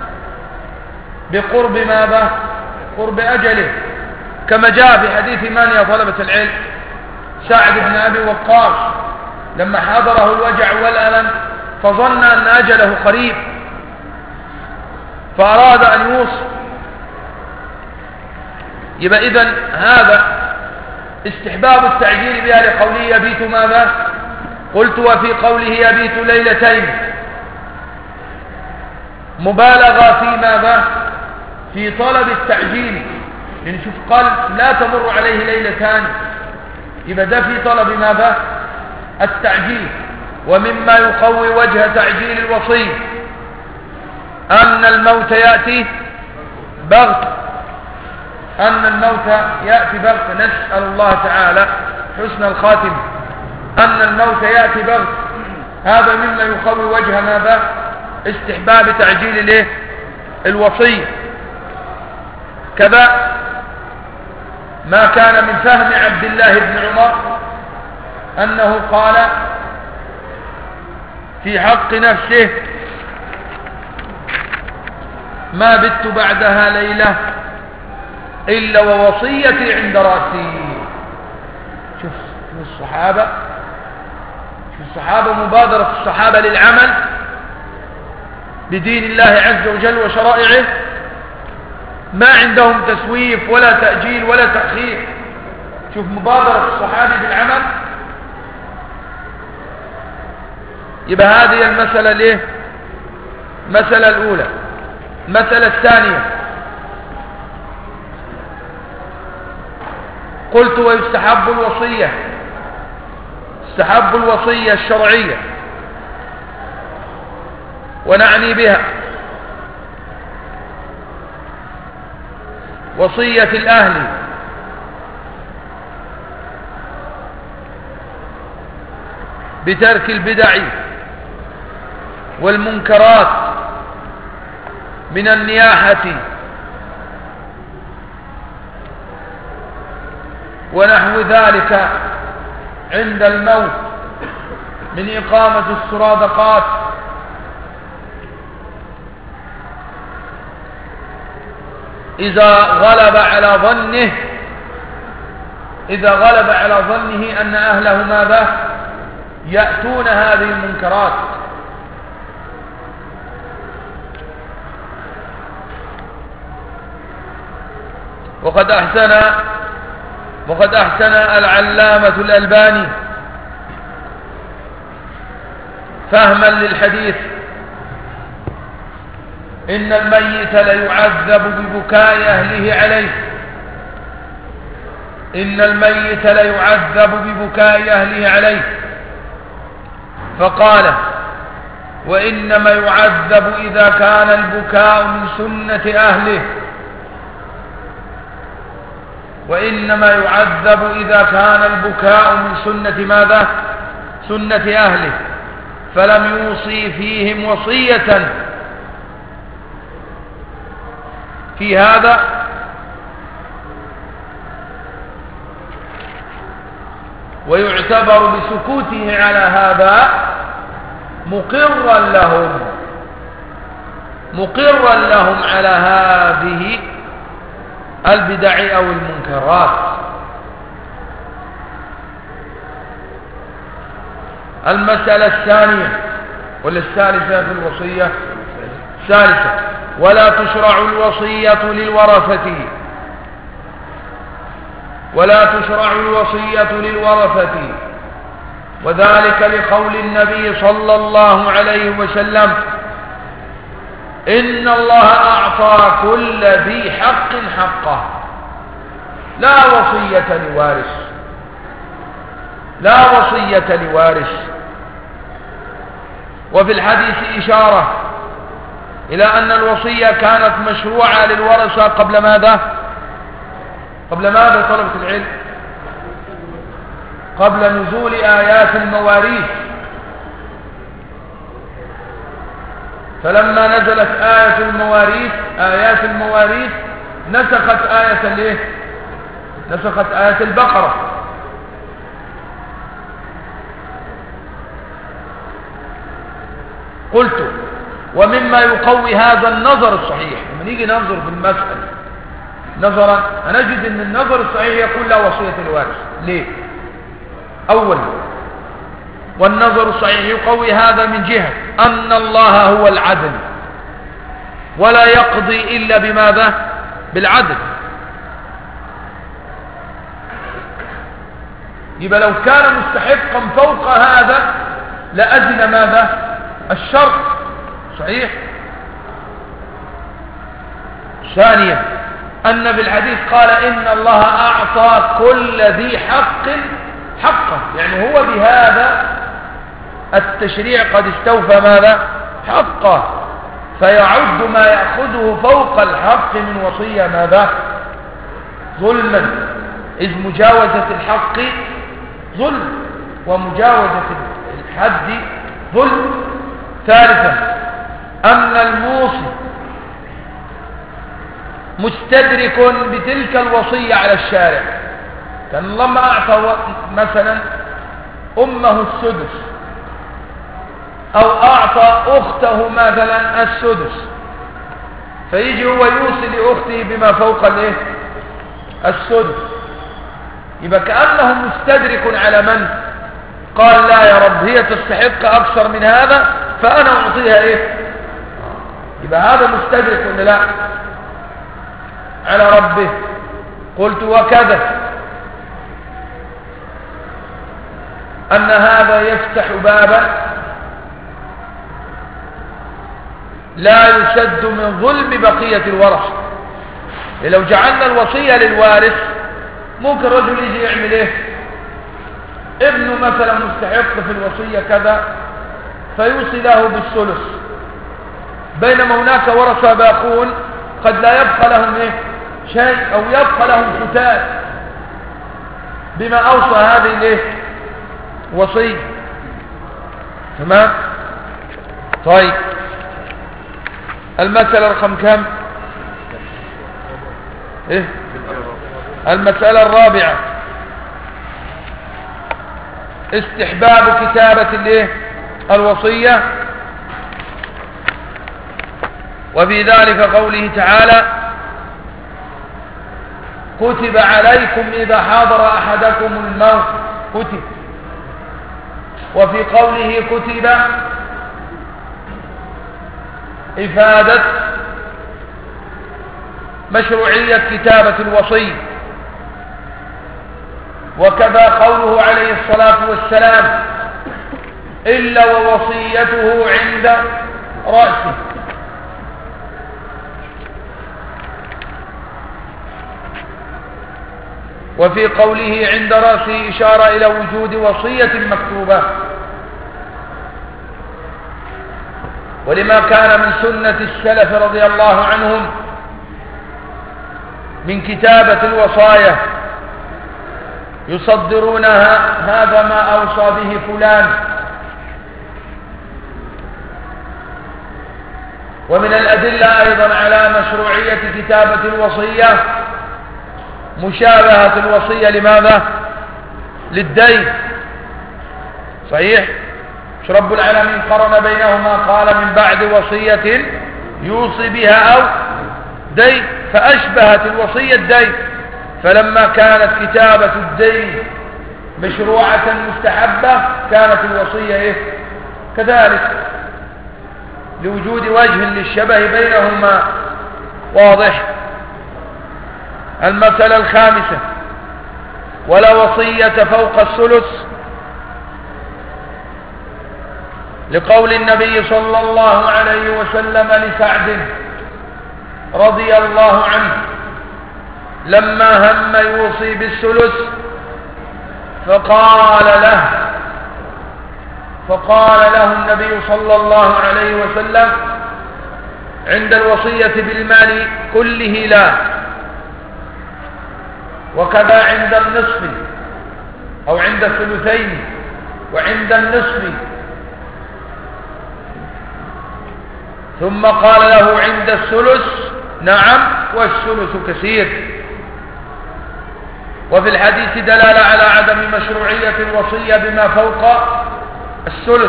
بقرب ماذا؟ قرب أجله، كما جاء في حديث من يا طلبة العلم؟ سعد بن أبي وقاص لما حضره الوجع والألم فظن أن أجله قريب فأراد أن يوصي. يبقى إذن هذا استحباب التعجيل بها لقوله يبيت ماذا؟ قلت وفي قوله يبيت ليلتين مبالغة في ماذا؟ في طلب التعجيل. يعني شوف قال لا تمر عليه ليلتان، يبقى ده في طلب ماذا؟ التعجيل. ومما يقوي وجه تعجيل الوصي أن الموت يأتي بغت، أن الموت يأتي بغت. نسأل الله تعالى حسن الخاتمة. أن الموت يأتي بغت، هذا مما يقوي وجه ماذا؟ استحباب تعجيل الايه؟ الوصية. كذا ما كان من فهم عبد الله بن عمر أنه قال في حق نفسه ما بت بعدها ليلة إلا ووصيتي عند رأسي. شوف الصحابة، شوف الصحابة، مبادرة الصحابة للعمل بدين الله عز وجل وشرائعه، ما عندهم تسويف ولا تأجيل ولا تأخير. شوف مبادرة الصحابة بالعمل. يبقى هذه المسألة ليه؟ المسألة الأولى. المسألة الثانية قلت ويستحب الوصية، استحب الوصية الشرعية، ونعني بها وصية الأهل بترك البدع والمنكرات من النياحة ونحو ذلك عند الموت من إقامة السرادقات إذا غلب على ظنه إذا غلب على ظنه أن أهله ماذا يأتون هذه المنكرات. وقد أحسن وقد أحسن العلامة الألباني فهما للحديث: إن الميت ليعذب ببكاء أهله عليه إن الميت ليعذب ببكاء أهله عليه فقال: وإنما يعذب إذا كان البكاء من سنة أهله وإنما يعذب إذا كان البكاء من سنة ماذا سنة أهله فلم يوصي فيهم وصية في هذا ويعتبر بسكوته على هذا مقرا لهم مقرا لهم على هذه البدع أو المنكرات. المسألة الثانية ولا الثالثة في الوصية الثالثة: ولا تشرع الوصية للورثة ولا تشرع الوصية للورثة وذلك لقول النبي صلى الله عليه وسلم: إن الله أعطى كل ذي حق حقه لا وصية لوارث لا وصية لوارث. وفي الحديث إشارة إلى أن الوصية كانت مشروعة للورثة قبل ماذا قبل ماذا طلبة العلم قبل نزول آيات المواريث. فلما نزلت آية المواريث آيات المواريث نسخت آية الايه نسخت آية البقرة. قلت: ومما يقوي هذا النظر الصحيح. لما نيجي ننظر في المسألة نظرا هنجد ان النظر الصحيح يقول لا وصية الوارث. ليه؟ اولا، والنظر الصحيح يقوي هذا من جهة ان الله هو العدل ولا يقضي الا بماذا بالعدل. يبقى لو كان مستحقا فوق هذا لأذن ماذا الشرع. صحيح. ثانيا، أن في الحديث قال: إن الله أعطى كل ذي حق حقه، يعني هو بهذا التشريع قد استوفى ماذا حقه، فيعد ما يأخذه فوق الحق من وصية ماذا ظلما، إذ مجاوزة الحق ظلم ومجاوزة الحد ظلم. ثالثا، أن الموصي مستدرك بتلك الوصية على الشارع. كان لما أعطى مثلا أمه السدس أو أعطى أخته مثلا السدس، فيجي هو يوصي لأخته بما فوق الايه السدس، يبقى كأنه مستدرك على من قال: لا يا رب، هي تستحق أكثر من هذا فأنا أعطيها إيه. يبقى هذا مستدرك ولا لا على ربه. قلت: وكذا أن هذا يفتح بابا لا يسد من ظلم بقية الورثة. لو جعلنا الوصية للوارث ممكن رجل يجي يعمل ايه، ابنه مثلا مستحق في الوصية كذا فيوصي له بالثلث، بينما هناك ورثة باقون قد لا يبقى لهم ايه شيء، او يبقى لهم ختان بما اوصى هذه الايه وصية. تمام. طيب، المسألة رقم كم؟ ايه المسألة الرابعة: استحباب كتابة الايه الوصية. وفي ذلك قوله تعالى: كتب عليكم إذا حضر أحدكم الموت كتب. وفي قوله كتب إفادة مشروعية كتابة الوصي، وكذا قوله عليه الصلاة والسلام إلا ووصيته عند رأسه. وفي قوله عند رأسه إشارة إلى وجود وصية مكتوبة، ولما كان من سنة السلف رضي الله عنهم من كتابة الوصايا يصدرونها هذا ما أوصى به فلان. ومن الأدلة أيضا على مشروعية كتابة الوصية مشابهة الوصية لماذا؟ للدين. صحيح؟ مش رب العالمين قرن بينهما قال من بعد وصية يوصي بها أو دين، فأشبهت الوصية الدين. فلما كانت كتابة الدين مشروعة مستحبة كانت الوصية إيه؟ كذلك، لوجود وجه للشبه بينهما واضح. المسألة الخامسة: ولا وصية فوق الثلث، لقول النبي صلى الله عليه وسلم لسعد رضي الله عنه لما هم يوصي بالثلث فقال له فقال له النبي صلى الله عليه وسلم عند الوصية بالمال كله لا، وكذا عند النصف أو عند الثلثين وعند النصف، ثم قال له عند الثلث نعم والثلث كثير. وفي الحديث دلالة على عدم مشروعية الوصية بما فوق الثلث،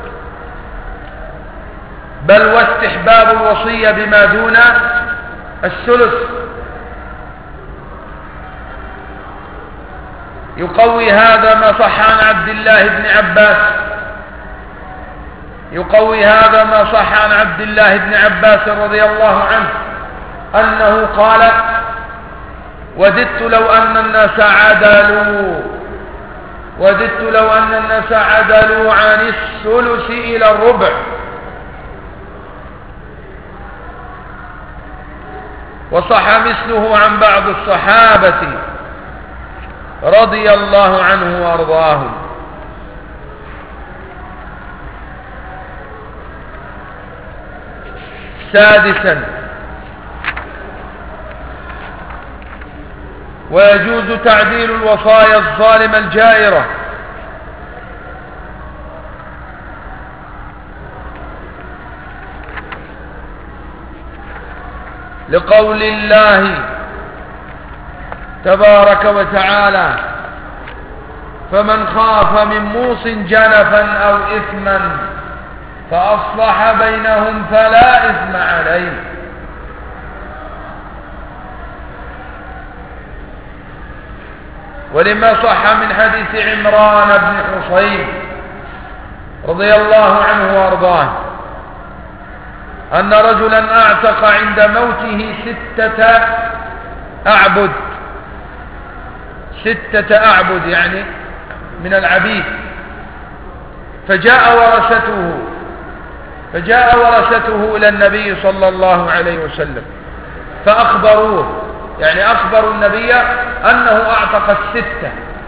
بل واستحباب الوصية بما دون الثلث. يقوي هذا ما صح عن عبد الله بن عباس يقوي هذا ما صح عن عبد الله بن عباس رضي الله عنه أنه قال: وددت لو أن الناس عدلوا وددت لو أن الناس عدلوا عن الثلث إلى الربع. وصح مثله عن بعض الصحابة رضي الله عنه وأرضاهم. سادسا: ويجوز تعديل الوصايا الظالمة الجائرة، لقول الله تبارك وتعالى: فمن خاف من موص جنفا أو إثما فأصلح بينهم فلا إثم عليه. ولما صح من حديث عمران بن حصين رضي الله عنه وارضاه أن رجلا اعتق عند موته ستة أعبد ستة أعبد يعني من العبيد، فجاء ورثته فجاء ورثته إلى النبي صلى الله عليه وسلم فأخبروه، يعني أخبروا النبي أنه أعتق الستة،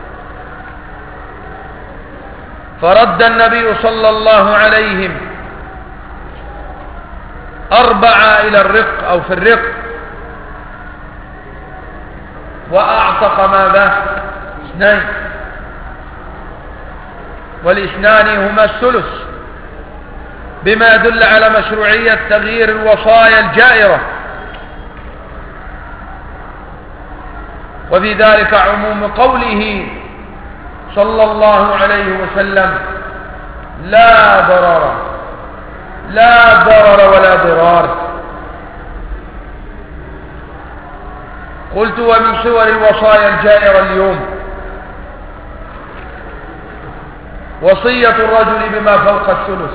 فرد النبي صلى الله عليهم أربعة إلى الرق أو في الرق، وأعتق ماذا؟ اثنين، والاثنان هما الثلث، بما يدل على مشروعية تغيير الوصايا الجائرة. وفي ذلك عموم قوله صلى الله عليه وسلم: لا ضرر لا ضرر ولا ضرار. قلت ومن صور الوصايا الجائرة اليوم وصية الرجل بما فوق الثلث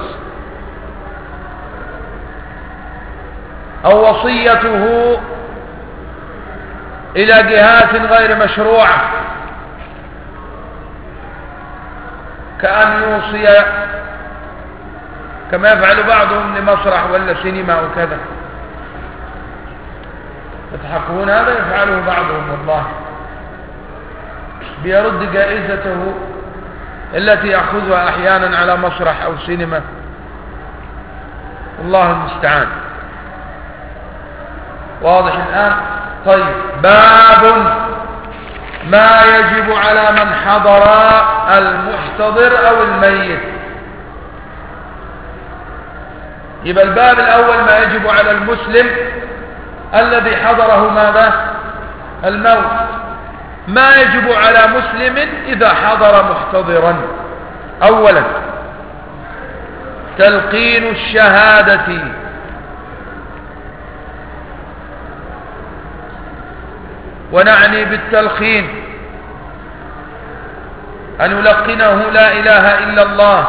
أو وصيته إلى جهات غير مشروعة كأن يوصي كما يفعل بعضهم لمسرح ولا سينما أو كذا. تضحكون؟ هذا يفعله بعضهم والله، بيرد جائزته التي يأخذها أحيانا على مسرح أو سينما، الله المستعان. واضح الآن؟ طيب، باب ما يجب على من حضر المحتضر أو الميت. يبقى الباب الأول ما يجب على المسلم الذي حضره ماذا؟ الموت. ما يجب على مسلم إذا حضر محتضرا: أولا تلقين الشهادة، ونعني بالتلقين أن يلقنه لا إله إلا الله،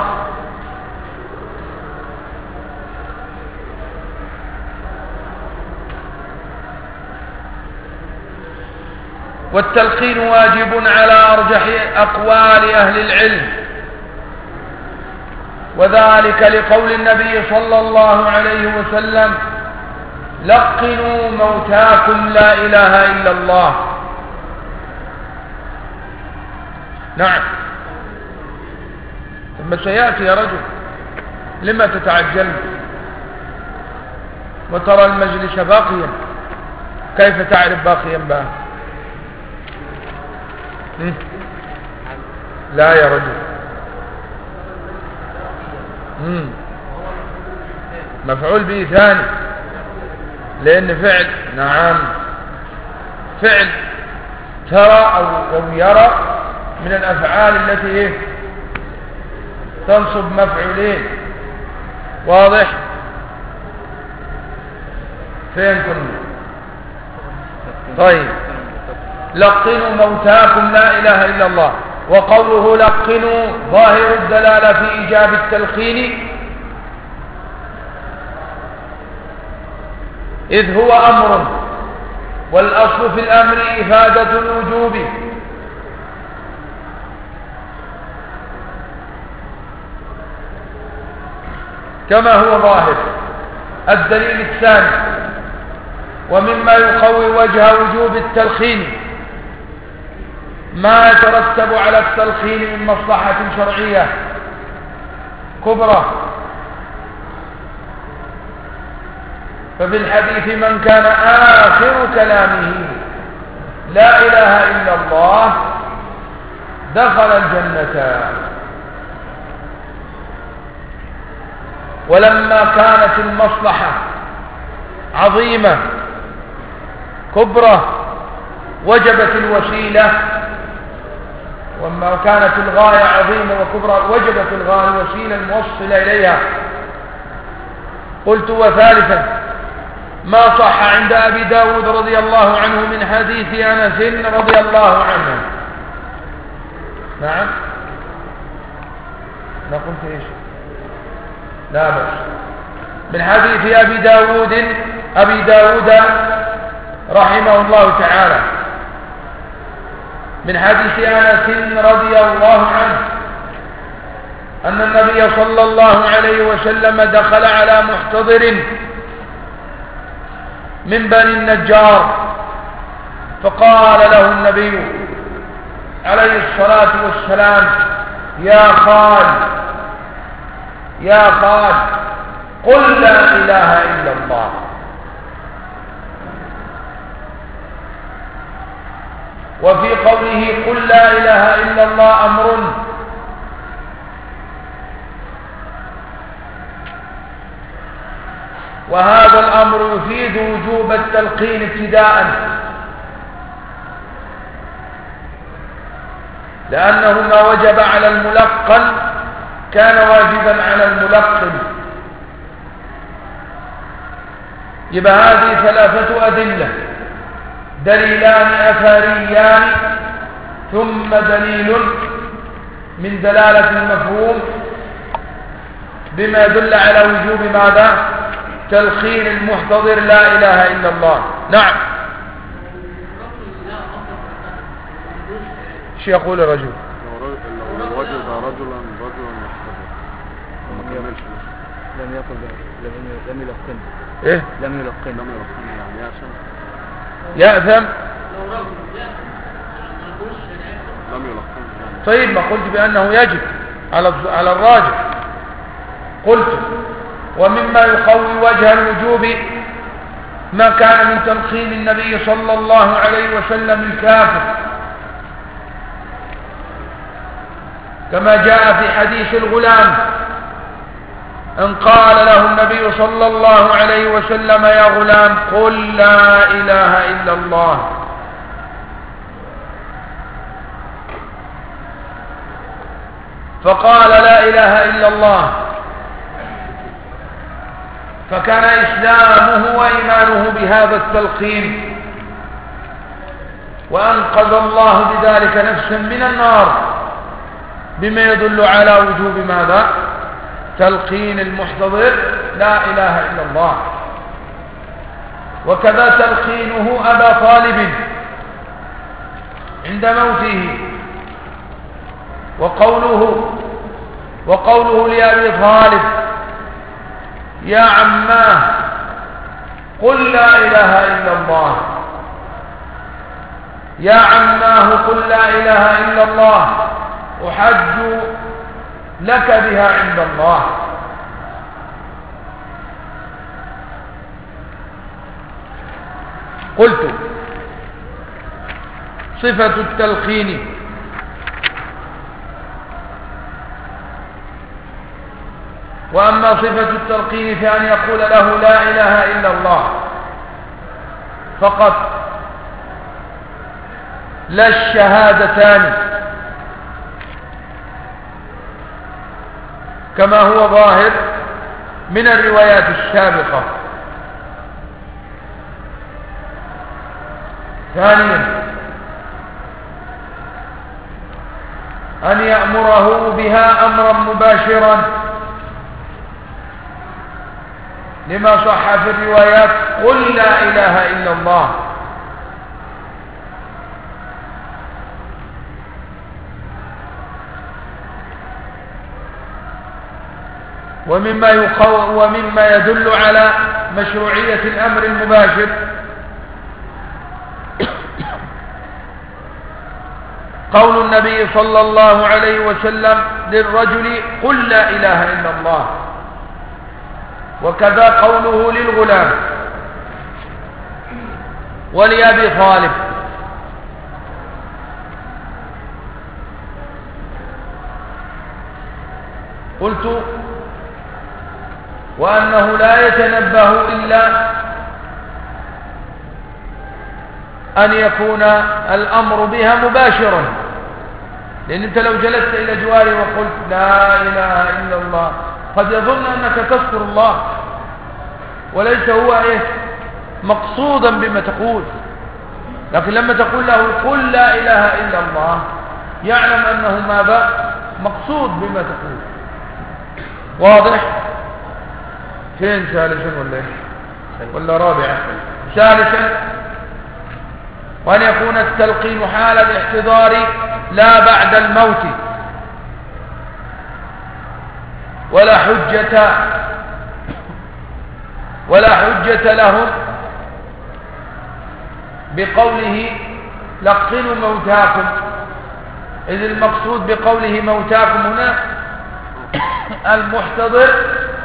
والتلقين واجب على أرجح أقوال أهل العلم، وذلك لقول النبي صلى الله عليه وسلم: لقنوا موتاكم لا إله إلا الله. نعم. ثم سيأتي يا رجل، لما تتعجل وترى المجلس باقيا؟ كيف تعرف باقيا بقى؟ لا يا رجل. مم. مفعول به ثاني، لأن فعل، نعم، فعل ترى أو, أو يرى من الأفعال التي إيه؟ تنصب مفعولين. واضح؟ فين كنا؟ طيب، لقنوا موتاكم لا إله إلا الله. وقوله لقنوا ظاهر الدلالة في إيجاب التلقين، إذ هو أمر، والأصل في الأمر إفادة الوجوب. كما هو ظاهر. الدليل الثاني، ومما يقوي وجه وجوب التلقين ما يترتب على التلقين من مصلحة شرعية كبرى. ففي الحديث: من كان آخر كلامه لا إله إلا الله دخل الجنة. ولما كانت المصلحة عظيمة كبرى وجبت الوسيلة، وما كانت الغاية عظيمة وكبرى وجبت الغاية الوسيلة الموصلة إليها. قلت: وثالثا ما صح عند أبي داود رضي الله عنه من حديث أنس رضي الله عنه. نعم، ما قلت إيش؟ لا بس. من حديث أبي داود أبي داود رحمه الله تعالى، من حديث أنس رضي الله عنه أن النبي صلى الله عليه وسلم دخل على محتضر من بني النجار، فقال له النبي عليه الصلاة والسلام: يا خال يا خال قل لا إله إلا الله. وفي قوله قل لا إله إلا الله أمر، وهذا الأمر يفيد وجوب التلقين ابتداء، لأنه ما وجب على الملقن كان واجبا على الملقن. يبقى هذه ثلاثة أدلة دليلان أثريان ثم دليل من دلالة المفهوم بما يدل على وجوب ماذا؟ تلقين المحتضر لا إله إلا الله. نعم. شو يقول الرجل؟ لو وجد رجلا رجلا محتضر وما كملش لم يقل لم لم يلقن ايه لم يلقن لم يلقن يعني عشان يأثم. لم يلقن يعني. طيب ما قلت بأنه يجب على على الراجح. قلت ومما يقوي وجه الوجوب ما كان من تلقين النبي صلى الله عليه وسلم الكافر كما جاء في حديث الغلام ان قال له النبي صلى الله عليه وسلم يا غلام قل لا إله إلا الله فقال لا إله إلا الله فكان إسلامه وإيمانه بهذا التلقين وأنقذ الله بذلك نفسا من النار بما يدل على وجوب ماذا؟ تلقين المحتضر لا إله إلا الله. وكذا تلقينه أبا طالب عند موته وقوله وقوله لأبي طالب يا عماه قل لا إله إلا الله يا عماه قل لا إله إلا الله أحج لك بها عند الله. قلت صفة التلقين وأما صفة التلقين فأن يقول له لا إله إلا الله فقط لا الشهادتان كما هو ظاهر من الروايات السابقة. ثانيا أن يأمره بها أمرا مباشرا لما صح في الروايات قل لا إله إلا الله ومما, يقو ومما يدل على مشروعية الأمر المباشر قول النبي صلى الله عليه وسلم للرجل قل لا إله إلا الله وكذا قوله للغلام ولأبي طالب. قلت وأنه لا يتنبه إلا أن يكون الأمر بها مباشرا، لأن أنت لو جلست إلى جواري وقلت لا إله إلا الله قد يظن أنك تذكر الله وليس هو إيه مقصودا بما تقول، لكن لما تقول له قل لا إله إلا الله يعلم أنه ماذا مقصود بما تقول. واضح؟ فين ثالثا ولا إيه ولا رابعا؟ ثالثا وأن يكون التلقين حال الاحتضار لا بعد الموت، ولا حجة ولا حجة لهم بقوله لقنوا موتاكم، إذ المقصود بقوله موتاكم هنا المحتضر،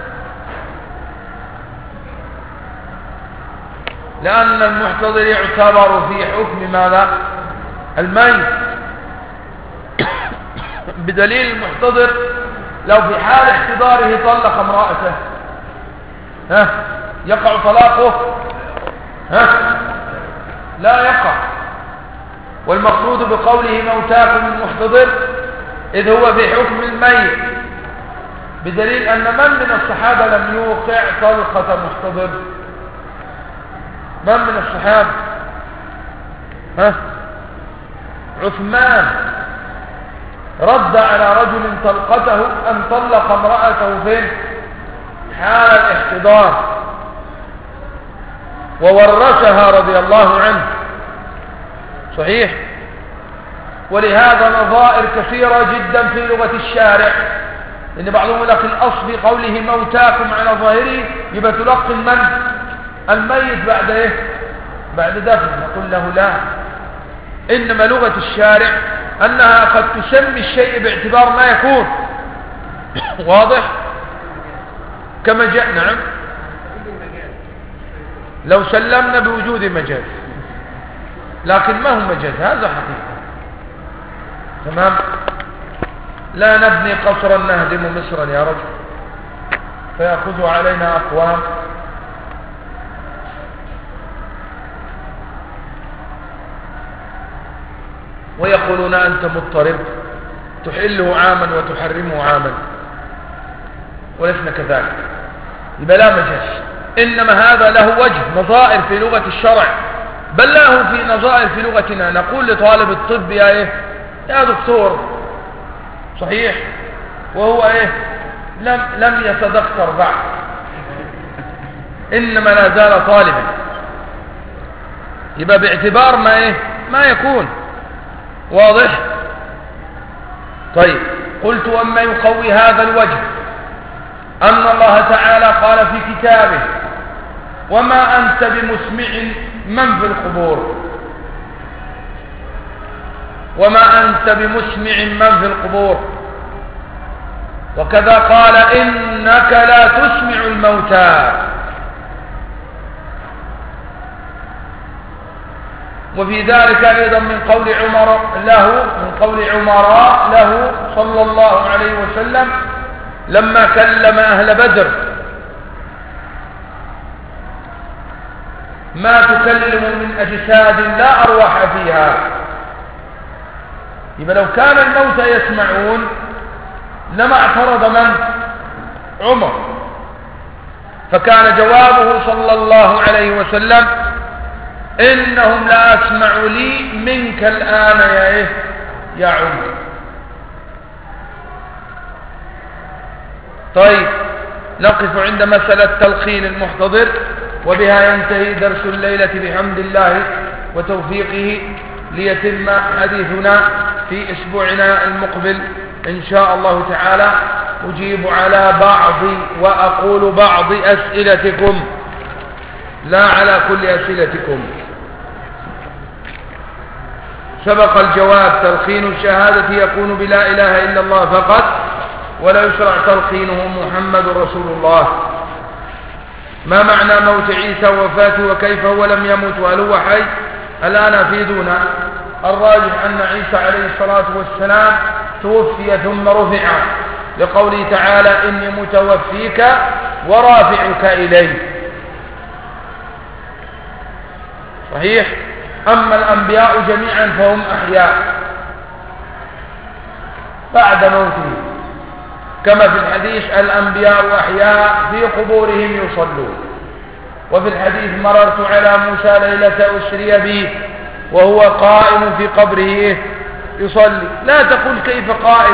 لأن المحتضر يعتبر في حكم ماذا الميت، بدليل المحتضر لو في حال احتضاره طلق امرأته ها يقع طلاقه؟ ها لا يقع. والمقصود بقوله موتاكم المحتضر إذ هو في حكم الميت، بدليل أن من من الصحابة لم يوقع طلقة محتضر؟ من من الصحابة؟ ها عثمان رد على رجل طلقته أن طلق امرأته فين حال الاحتضار وورثها رضي الله عنه. صحيح. ولهذا نظائر كثيرة جدا في لغة الشارع، إن بعضهم يقول لك الأصل في قوله موتاكم على ظاهره يبقى تلقي من الميت بعد إيه بعد دفن. نقول له لا، إنما لغة الشارع أنها قد تسمي الشيء باعتبار ما يكون. واضح كما جاء. نعم لو سلمنا بوجود مجاز، لكن ما هو مجاز، هذا حقيقة. تمام. لا نبني قصرا نهدم مصرا يا رجل فيأخذ علينا أقوام ويقولون أنت مضطرب تحله عاما وتحرمه عاما، ولسنا كذلك. يبقى لا مجاز، إنما هذا له وجه نظائر في لغة الشرع، بل له في نظائر في لغتنا. نقول لطالب الطب يا إيه يا دكتور، صحيح، وهو إيه لم, لم يتدكر بعد، إنما لا زال طالبا. يبقى باعتبار ما إيه ما يكون. واضح. طيب قلت وما يقوي هذا الوجه أن الله تعالى قال في كتابه وما أنت بمسمع من في القبور، وما أنت بمسمع من في القبور. وكذا قال إنك لا تسمع الموتى. وفي ذلك أيضا من قول عمر له من قول عمر له صلى الله عليه وسلم لما كلم أهل بدر ما تكلم من أجساد لا أرواح فيها. يبقى لو كان الموتى يسمعون لما اعترض من عمر، فكان جوابه صلى الله عليه وسلم إنهم لا أسمع لي منك الآن يا إيه يا عمر. طيب نقف عند مسألة تلقين المحتضر، وبها ينتهي درس الليلة بحمد الله وتوفيقه، ليتم حديثنا في أسبوعنا المقبل إن شاء الله تعالى. أجيب على بعض وأقول بعض أسئلتكم لا على كل أسئلتكم. سبق الجواب تلقين الشهادة يكون بلا إله إلا الله فقط، ولا يشرع تلقينه محمد رسول الله. ما معنى موت عيسى ووفاته وكيف هو لم يمت وهل هو حي؟ الآن أفيدونا. الراجح أن عيسى عليه الصلاة والسلام توفي ثم رفع، لقوله تعالى إني متوفيك ورافعك إلي. صحيح. أما الأنبياء جميعا فهم أحياء بعد موته، كما في الحديث الأنبياء أحياء في قبورهم يصلون. وفي الحديث مررت على موسى ليلة أسري به وهو قائم في قبره يصلي. لا تقل كيف قائم،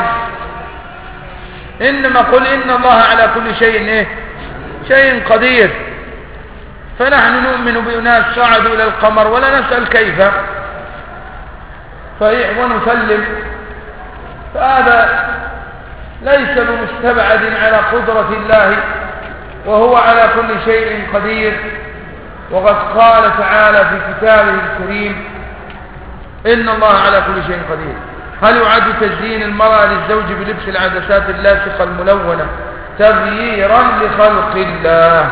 إنما قل إن الله على كل شيء شيء قدير. فنحن نؤمن بأناس صعدوا إلى القمر ولا نسأل كيف، صحيح، ونسلم. فهذا ليس بمستبعد على قدرة الله، وهو على كل شيء قدير. وقد قال تعالى في كتابه الكريم إن الله على كل شيء قدير. هل يعد تزيين المرأة للزوج بلبس العدسات اللاصقة الملونة تغييرا لخلق الله؟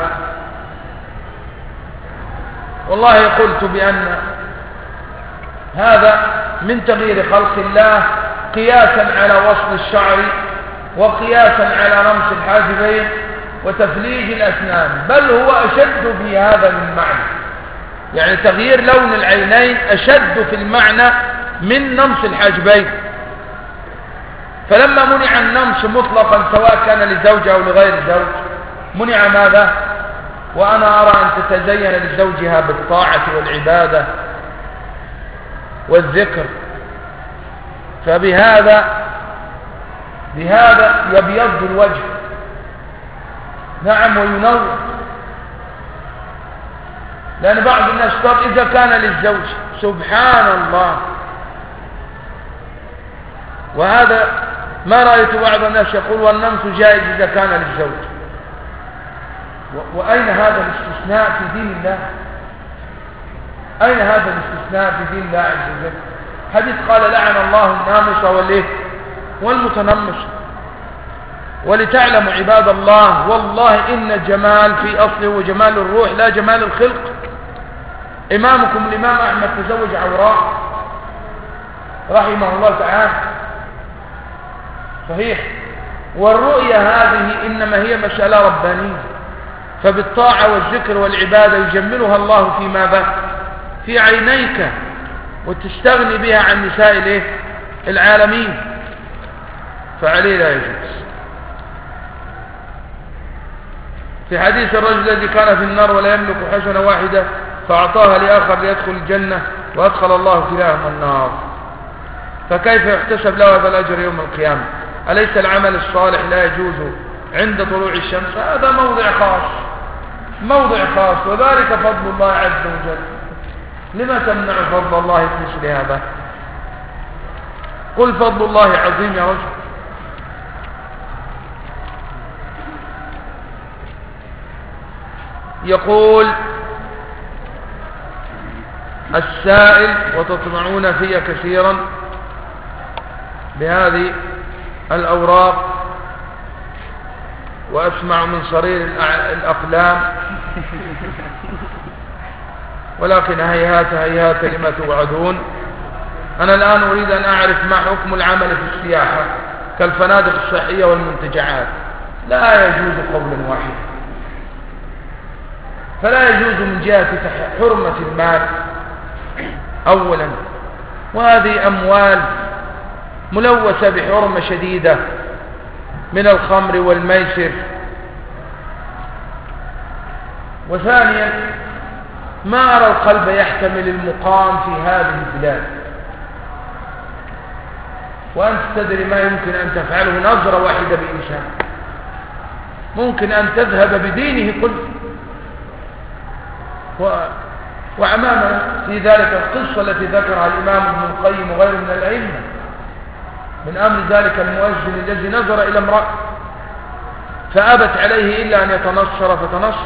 والله قلت بأن هذا من تغيير خلق الله قياسا على وصل الشعر، وقياسا على رمس الحاجبين، وتفليج الأسنان، بل هو أشد في هذا من معنى. يعني تغيير لون العينين أشد في المعنى من نمس الحاجبين. فلما منع النمس مطلقا سواء كان لزوج أو لغير زوج منع ماذا؟ وأنا أرى أن تتزين لزوجها بالطاعة والعبادة والذكر. فبهذا بهذا يبيض الوجه، نعم، وينور. لأن بعض الناس قال إذا كان للزوج، سبحان الله، وهذا ما رأيت بعض الناس يقول والنمس جائز إذا كان للزوج. وأين هذا الاستثناء في دين الله؟ أين هذا الاستثناء في دين الله عز وجل؟ حديث قال لعن الله النامص والإيه والمتنمص. ولتعلموا عباد الله والله إن الجمال في أصله وجمال الروح لا جمال الخلق. إمامكم الإمام أحمد تزوج عوراء رحمه الله تعالى، صحيح، والرؤية هذه إنما هي مسألة ربانية، فبالطاعة والذكر والعبادة يجملها الله في ماذا؟ في عينيك، وتستغني بها عن نساء العالمين، فعليه لا يجوز. في حديث الرجل الذي كان في النار ولا يملك حسنة واحدة فأعطاها لآخر ليدخل الجنة وأدخل الله كلاهما النار، فكيف يحتسب له هذا الأجر يوم القيامة؟ أليس العمل الصالح لا يجوز عند طلوع الشمس؟ هذا موضع خاص، موضع خاص، وذلك فضل الله عز وجل. لما تمنع فضل الله في مثل هذا؟ قل فضل الله عظيم يا رجل. يقول السائل وتطمعون في كثيرا بهذه الأوراق وأسمع من صرير الأقلام، ولكن هيهات هيهات لما توعدون. أنا الآن أريد أن أعرف ما حكم العمل في السياحة كالفنادق الصحية والمنتجعات. لا يجوز قولا واحدا، فلا يجوز من جهة حرمة المال أولا، وهذه أموال ملوثة بحرمة شديدة من الخمر والميسر. وثانيا ما أرى القلب يحتمل المقام في هذه البلاد، وأنت تدري ما يمكن أن تفعله نظرة واحدة بإنسان، ممكن أن تذهب بدينه كله. و... وأمامنا في ذلك القصة التي ذكرها الإمام ابن القيم وغيره من الأئمة، من أمر ذلك المؤذن الذي نظر إلى امرأة فأبت عليه إلا أن يتنصر فتنصر،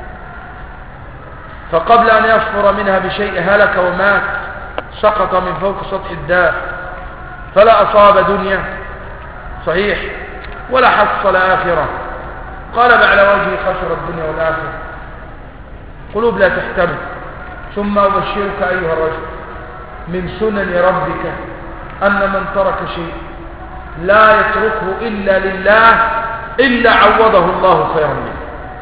فقبل أن يصفر منها بشيء هلك ومات، سقط من فوق سطح الدار، فلا أصاب دنيا صحيح ولا حصل آخرة، قلب على وجهه خسر الدنيا والآخرة. قلوب لا تحتمل. ثم أبشرك أيها الرجل من سنن ربك أن من ترك شيء لا يتركه إلا لله إلا عوضه الله خيرا منه.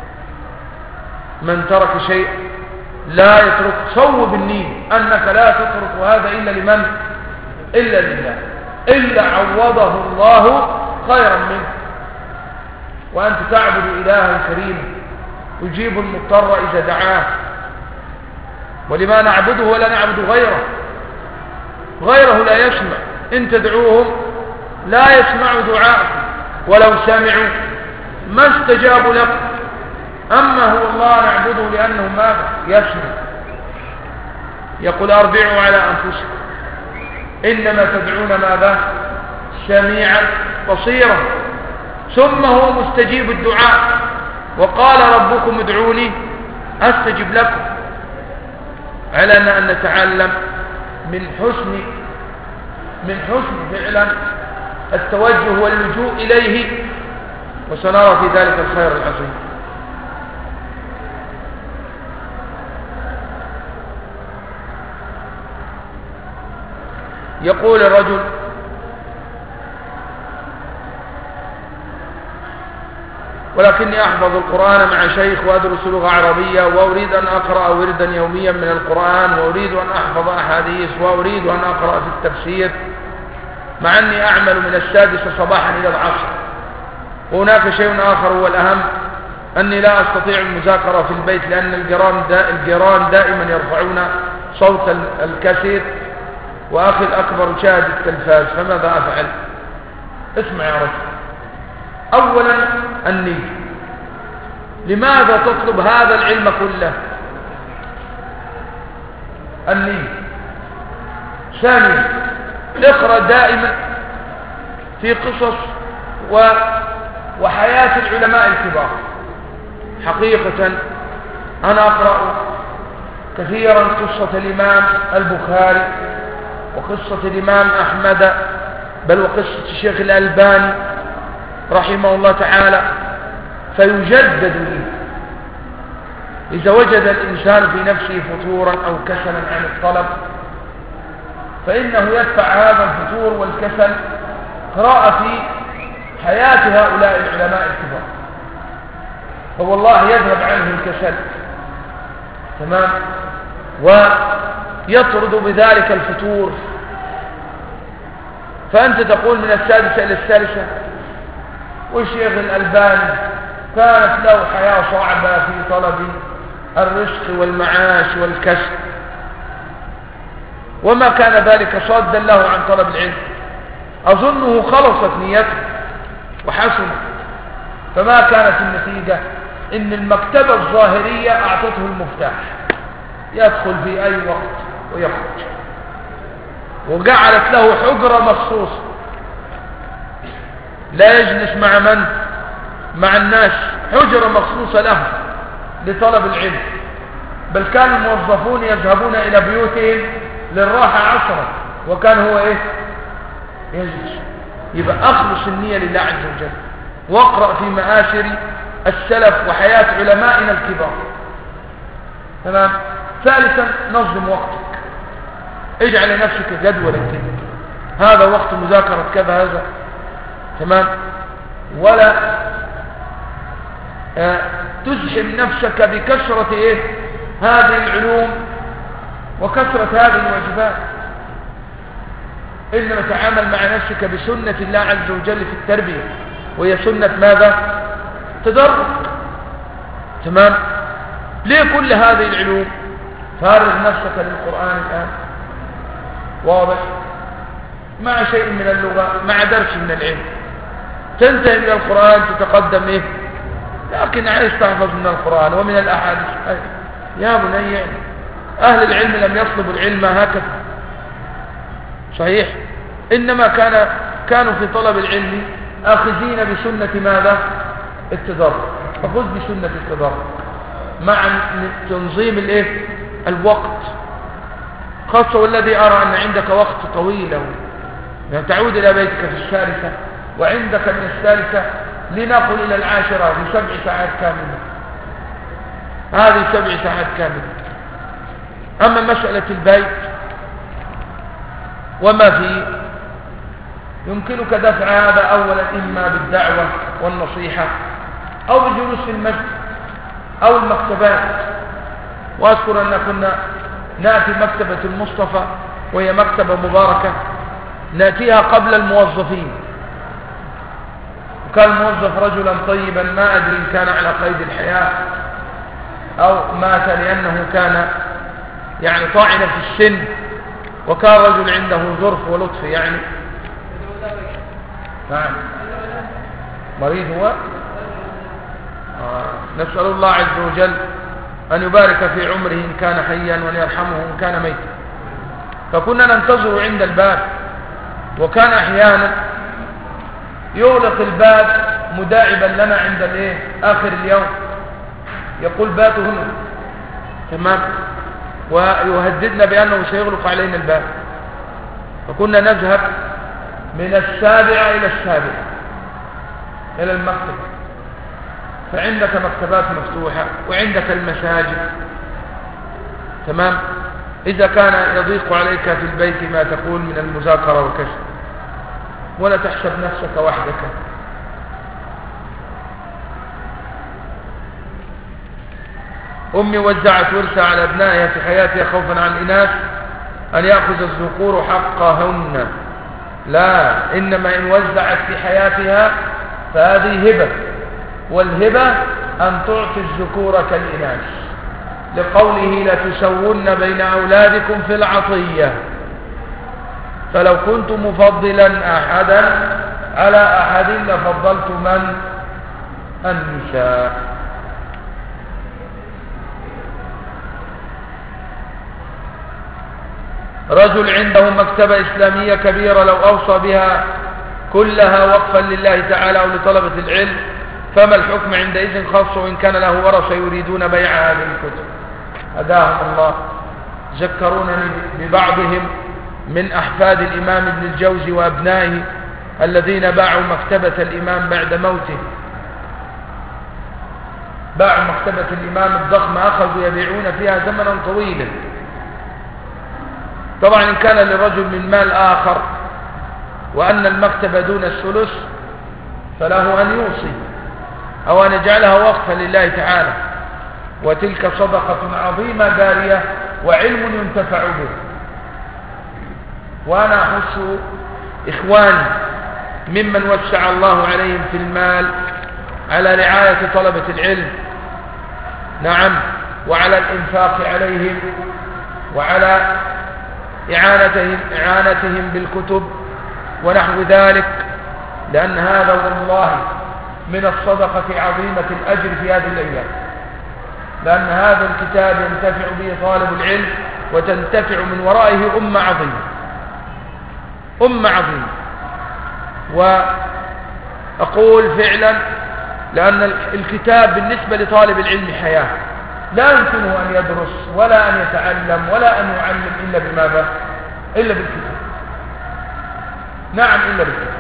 من ترك شيء لا يترك، صوب النية أنك لا تترك هذا إلا لمن؟ إلا لله، إلا عوضه الله خيرا منه. وأنت تعبد إلها كريما يجيب المضطر إذا دعاه. ولما نعبده ولا نعبد غيره؟ غيره لا يسمع، إن تدعوهم لا يسمعوا دعاءكم ولو سمعوا ما استجابوا لكم. أما هو الله نعبده لأنه ماذا؟ يسمع. يقول أربعوا على أنفسكم إنما تدعون ماذا؟ سميعا بصيرا. ثم هو مستجيب الدعاء، وقال ربكم ادعوني أستجب لكم. علينا أن نتعلم من حسن من حسن فعلا التوجه واللجوء إليه، وسنرى في ذلك الخير العظيم. يقول الرجل ولكني أحفظ القرآن مع شيخ وأدرس لغة عربية وأريد أن أقرأ وردا يوميا من القرآن، وأريد أن أحفظ أحاديث، وأريد أن أقرأ في التفسير، مع أني أعمل من السادسة صباحا إلى العصر. وهناك شيء آخر هو الأهم، أني لا أستطيع المذاكرة في البيت لأن الجيران دا الجيران دائما يرفعون صوت الكاسيت وأخي الأكبر شاهد التلفاز، فماذا أفعل؟ اسمع يا رجل. أولا النية. لماذا تطلب هذا العلم كله؟ النية. ثانيا اقرأ دائما في قصص و... وحياة العلماء الكبار. حقيقة أنا أقرأ كثيرا قصة الإمام البخاري وقصة الإمام أحمد، بل وقصة الشيخ الألباني رحمه الله تعالى، فيجدد لي. إذا وجد الإنسان في نفسه فتورا أو كسلا عن الطلب فإنه يدفع هذا الفتور والكسل قراءة في حياة هؤلاء العلماء الكبار، فوالله يذهب عنه الكسل تمام، ويطرد بذلك الفتور. فأنت تقول من السادسة إلى الثالثة، والشيخ الألباني كانت له حياة صعبة في طلب الرزق والمعاش والكسب، وما كان ذلك صادا له عن طلب العلم. أظنه خلصت نيته وحسنت، فما كانت النتيجة؟ إن المكتبة الظاهرية أعطته المفتاح، يدخل في أي وقت ويخرج، وجعلت له حجرة مخصوصة لا يجلس مع من؟ مع الناس، حجرة مخصوصة له لطلب العلم. بل كان الموظفون يذهبون إلى بيوتهم للراحة عصرا، وكان هو إيه؟ يجلس. يبقى أخلص النية لله عز وجل، واقرأ في مآثر السلف وحياة علمائنا الكبار. تمام. ثالثا نظم وقتك، اجعل لنفسك جدولا كده، هذا وقت مذاكرة كذا هذا، تمام، ولا آه تزحم نفسك بكثرة ايه هذه العلوم وكثرة هذه الواجبات. إنما تعامل مع نفسك بسنة الله عز وجل في التربية، وهي سنة ماذا؟ تدرج. تمام. ليه كل هذه العلوم؟ فارغ نفسك للقرآن الآن، واضح، مع شيء من اللغة، مع درس من العلم، تنتهي من القرآن تتقدم إيه؟ لكن عايز تحفظ من القرآن ومن الأحاديث. يا بني، أهل العلم لم يطلبوا العلم هكذا، صحيح، إنما كان كانوا في طلب العلم آخذين بسنة ماذا؟ التدرج. فخذ بسنة التدرج مع تنظيم الايه؟ الوقت، خاصة والذي أرى أن عندك وقت طويل، يعني تعود إلى بيتك في الثالثة، وعندك من الثالثة لنقل إلى العاشرة في سبع ساعات كاملة، هذه سبع ساعات كاملة. أما مسألة البيت وما فيه يمكنك دفع هذا أولا إما بالدعوة والنصيحة أو بالجلوس في المسجد أو المكتبات. وأذكر أن كنا نأتي مكتبة المصطفى، وهي مكتبة مباركة، نأتيها قبل الموظفين، وكان الموظف رجلا طيبا، ما أدري إن كان على قيد الحياة أو مات لأنه كان يعني طاعن في السن، وكان رجل عنده ظرف ولطف يعني. نعم، مريض هو. آه. نسأل الله عز وجل أن يبارك في عمره إن كان حيا، وأن يرحمه إن كان ميتا. فكنا ننتظر عند الباب، وكان أحيانا يغلق الباب مداعبا لنا عند الايه آخر اليوم، يقول باتوا هنا، تمام، ويهددنا بأنه سيغلق علينا الباب. فكنا نذهب من السابعة إلى السابعة إلى المكتب. فعندك مكتبات مفتوحة وعندك المساجد، تمام، إذا كان يضيق عليك في البيت ما تقول من المذاكرة وكذا، ولا تحسب نفسك وحدك. أمي وزعت ورثة على أبنائها في حياتها خوفا عن الإناث أن يأخذ الذكور حقهن. لا، إنما إن وزعت في حياتها فهذه هبة، والهبة أن تعطي الذكور كالإناث، لقوله لتسون بين أولادكم في العطية. فلو كنت مفضلا أحدا على أحد لفضلت من؟ النساء. رجل عنده مكتبة إسلامية كبيرة لو أوصى بها كلها وقفا لله تعالى أو لطلبة العلم فما الحكم عندئذ، خاصة وإن كان له ورثة يريدون بيع هذه الكتب؟ هداهم الله. ذكرونني ببعضهم من أحفاد الإمام ابن الجوزي وأبنائه الذين باعوا مكتبة الإمام بعد موته، باعوا مكتبة الإمام الضخمة، أخذوا يبيعون فيها زمنا طويلا. طبعا إن كان للرجل من مال آخر وأن المكتبة دون الثلث فله أن يوصي أو أن يجعلها وقفا لله تعالى، وتلك صدقة عظيمة جارية وعلم ينتفع به. وأنا أحث إخواني ممن وسع الله عليهم في المال على رعاية طلبة العلم، نعم، وعلى الإنفاق عليهم وعلى إعانتهم, إعانتهم بالكتب ونحو ذلك، لأن هذا والله من الصدقة عظيمة الأجر في هذه الأيام، لأن هذا الكتاب ينتفع به طالب العلم وتنتفع من ورائه أمة عظيمة، أمة عظيمة. وأقول فعلا لأن الكتاب بالنسبة لطالب العلم حياة، لا يمكنه أن يدرس ولا أن يتعلم ولا أن يعلم إلا بماذا؟ إلا بالكتاب. نعم، إلا بالكتاب.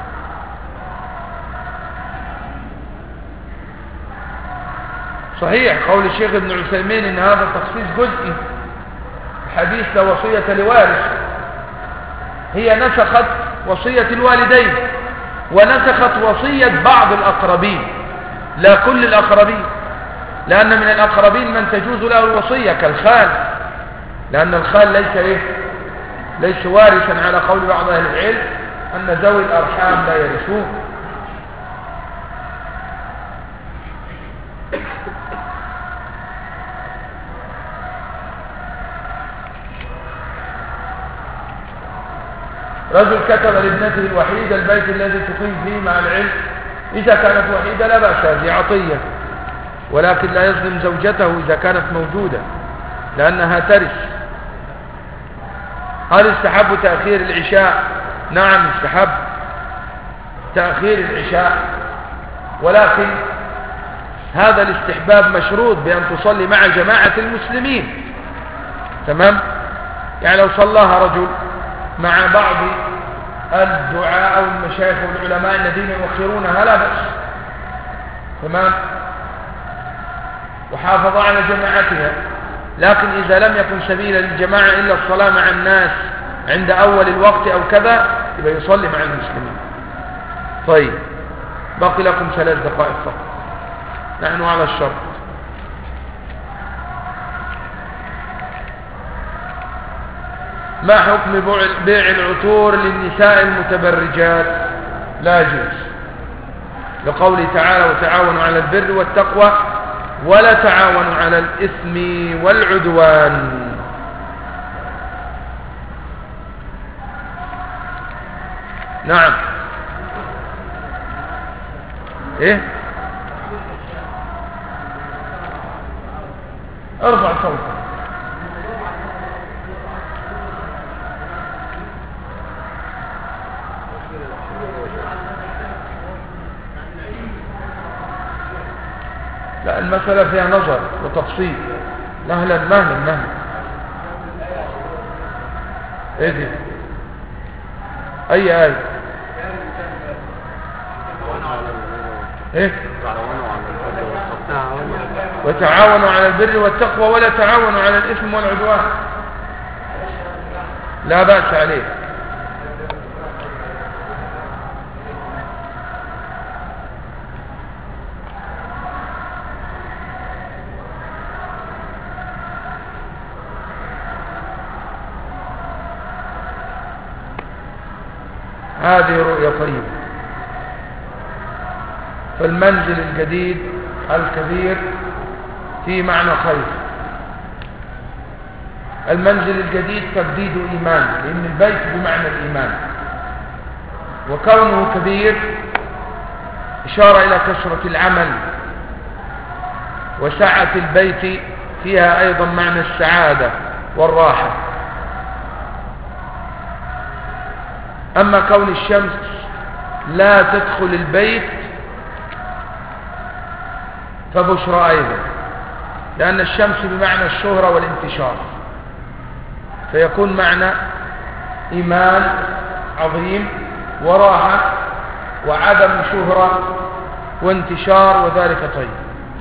صحيح قول الشيخ ابن عثيمين إن هذا تخصيص جزئي، الحديث لا وصية لوارث، هي نسخت وصية الوالدين ونسخت وصية بعض الأقربين لا كل الأقربين، لأن من الأقربين من تجوز له الوصية كالخال، لأن الخال ليس إيه؟ ليس وارثا على قول بعض أهل العلم أن ذوي الأرحام لا يرثون. رجل كتب لابنته الوحيدة البيت الذي تقيم فيه مع العلم، إذا كانت وحيدة لا بأس، هذه عطية، ولكن لا يظلم زوجته إذا كانت موجودة لأنها ترث. هل يستحب تأخير العشاء؟ نعم يستحب تأخير العشاء، ولكن هذا الاستحباب مشروط بأن تصلي مع جماعة المسلمين، تمام؟ يعني لو صلاها رجل مع بعض الدعاء أو المشايخ والعلماء الذين يوخرونها لا بأس، تمام، وحافظ على جماعتها. لكن إذا لم يكن سبيلا للجماعة إلا الصلاة مع الناس عند أول الوقت أو كذا يبقى يصلي مع المسلمين. طيب، باقي لكم ثلاث دقائق فقط، نحن على الشرط. ما حكم بيع العطور للنساء المتبرجات؟ لا يجوز، لقوله تعالى وتعاونوا على البر والتقوى ولا تعاونوا على الإثم والعدوان. نعم، ايه، ارفع صوتك. لا، المسألة فيها نظر وتفصيل. مهلا مهلا مهلا. ايه دي؟ اي اي ايه؟ وتعاونوا على البر والتقوى ولا تعاونوا على الاثم والعدوان. لا بأس عليه. هذه رؤية طيبة. فالمنزل الجديد الكبير في معنى خير. المنزل الجديد تجديد إيمان، لأن البيت بمعنى الإيمان، وكونه كبير إشارة إلى كثرة العمل، وسعة البيت فيها أيضا معنى السعادة والراحة. أما كون الشمس لا تدخل البيت فبشرى أيضا، لأن الشمس بمعنى الشهرة والانتشار، فيكون معنى إيمان عظيم وراحة وعدم شهرة وانتشار، وذلك طيب.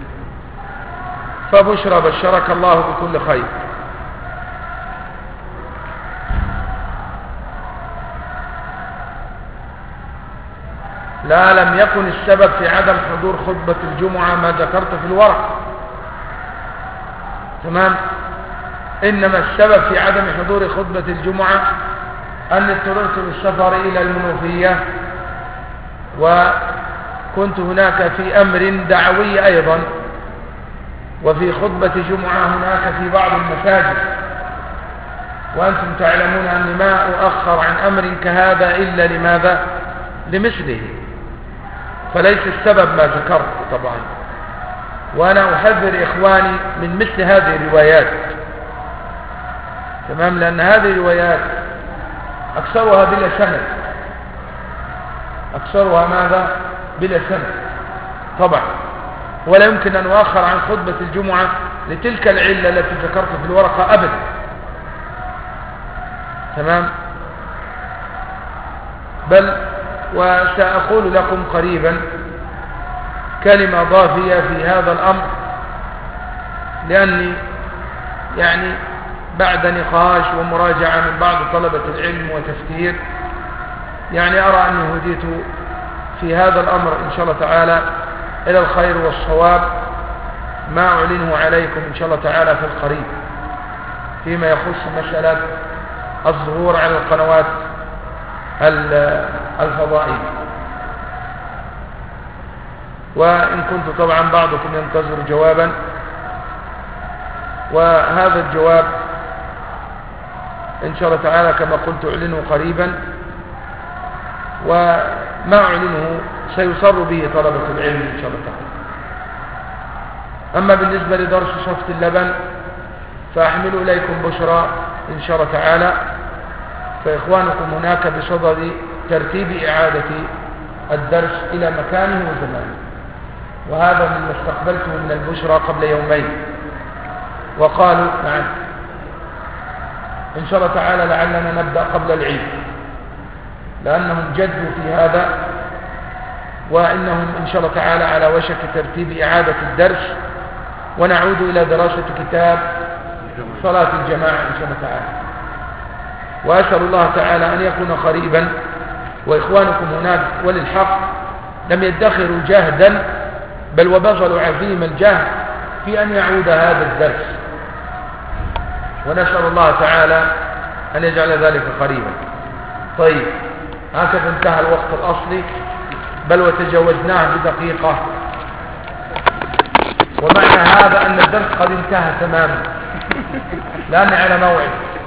فبشرى بشرك الله بكل خير. لا، لم يكن السبب في عدم حضور خطبة الجمعة ما ذكرت في الورق، تمام. إنما السبب في عدم حضور خطبة الجمعة أن اضطررت بالسفر إلى المنوفية، وكنت هناك في أمر دعوي أيضا، وفي خطبة جمعة هناك في بعض المساجد، وأنتم تعلمون أني ما أؤخر عن أمر كهذا إلا لماذا؟ لمثله. فليس السبب ما ذكرت طبعا، وأنا أحذر إخواني من مثل هذه الروايات، تمام، لأن هذه الروايات أكثرها بلا سند، أكثرها ماذا؟ بلا سند طبعا، ولا يمكن أن أؤخر عن خطبة الجمعة لتلك العلة التي ذكرت في الورقة أبدا، تمام. بل وسأقول لكم قريبا كلمة ضافية في هذا الأمر، لأني يعني بعد نقاش ومراجعة من بعض طلبة العلم وتفكير، يعني أرى أني هديت في هذا الأمر إن شاء الله تعالى إلى الخير والصواب، ما أعلنه عليكم إن شاء الله تعالى في القريب فيما يخص مسألة الظهور على القنوات الفضائية. وإن كنت طبعا بعضكم ينتظر جوابا، وهذا الجواب إن شاء الله تعالى كما قلت أعلنه قريبا، وما أعلنه سيصر به طلبة العلم إن شاء الله تعالى. أما بالنسبة لدرس صفة اللبن فأحمل إليكم بشرى إن شاء الله تعالى، فإخوانكم هناك بصدد ترتيب إعادة الدرس إلى مكانه وزمانه، وهذا من استقبلته من البشرى قبل يومين، وقالوا نعم إن شاء الله تعالى لعلنا نبدأ قبل العيد، لأنهم جدوا في هذا، وإنهم إن شاء الله تعالى على وشك ترتيب إعادة الدرس، ونعود إلى دراسة كتاب صلاة الجماعة إن شاء الله تعالى. وأسأل الله تعالى أن يكون قريبا، وإخوانكم هناك وللحق لم يدخروا جهدا، بل وبذلوا عظيم الجهد في أن يعود هذا الدرس، ونسأل الله تعالى أن يجعل ذلك قريبا. طيب، هكذا انتهى الوقت الأصلي، بل وتجاوزناه بدقيقة، ومعنى هذا أن الدرس قد انتهى تماما، لأني على موعد.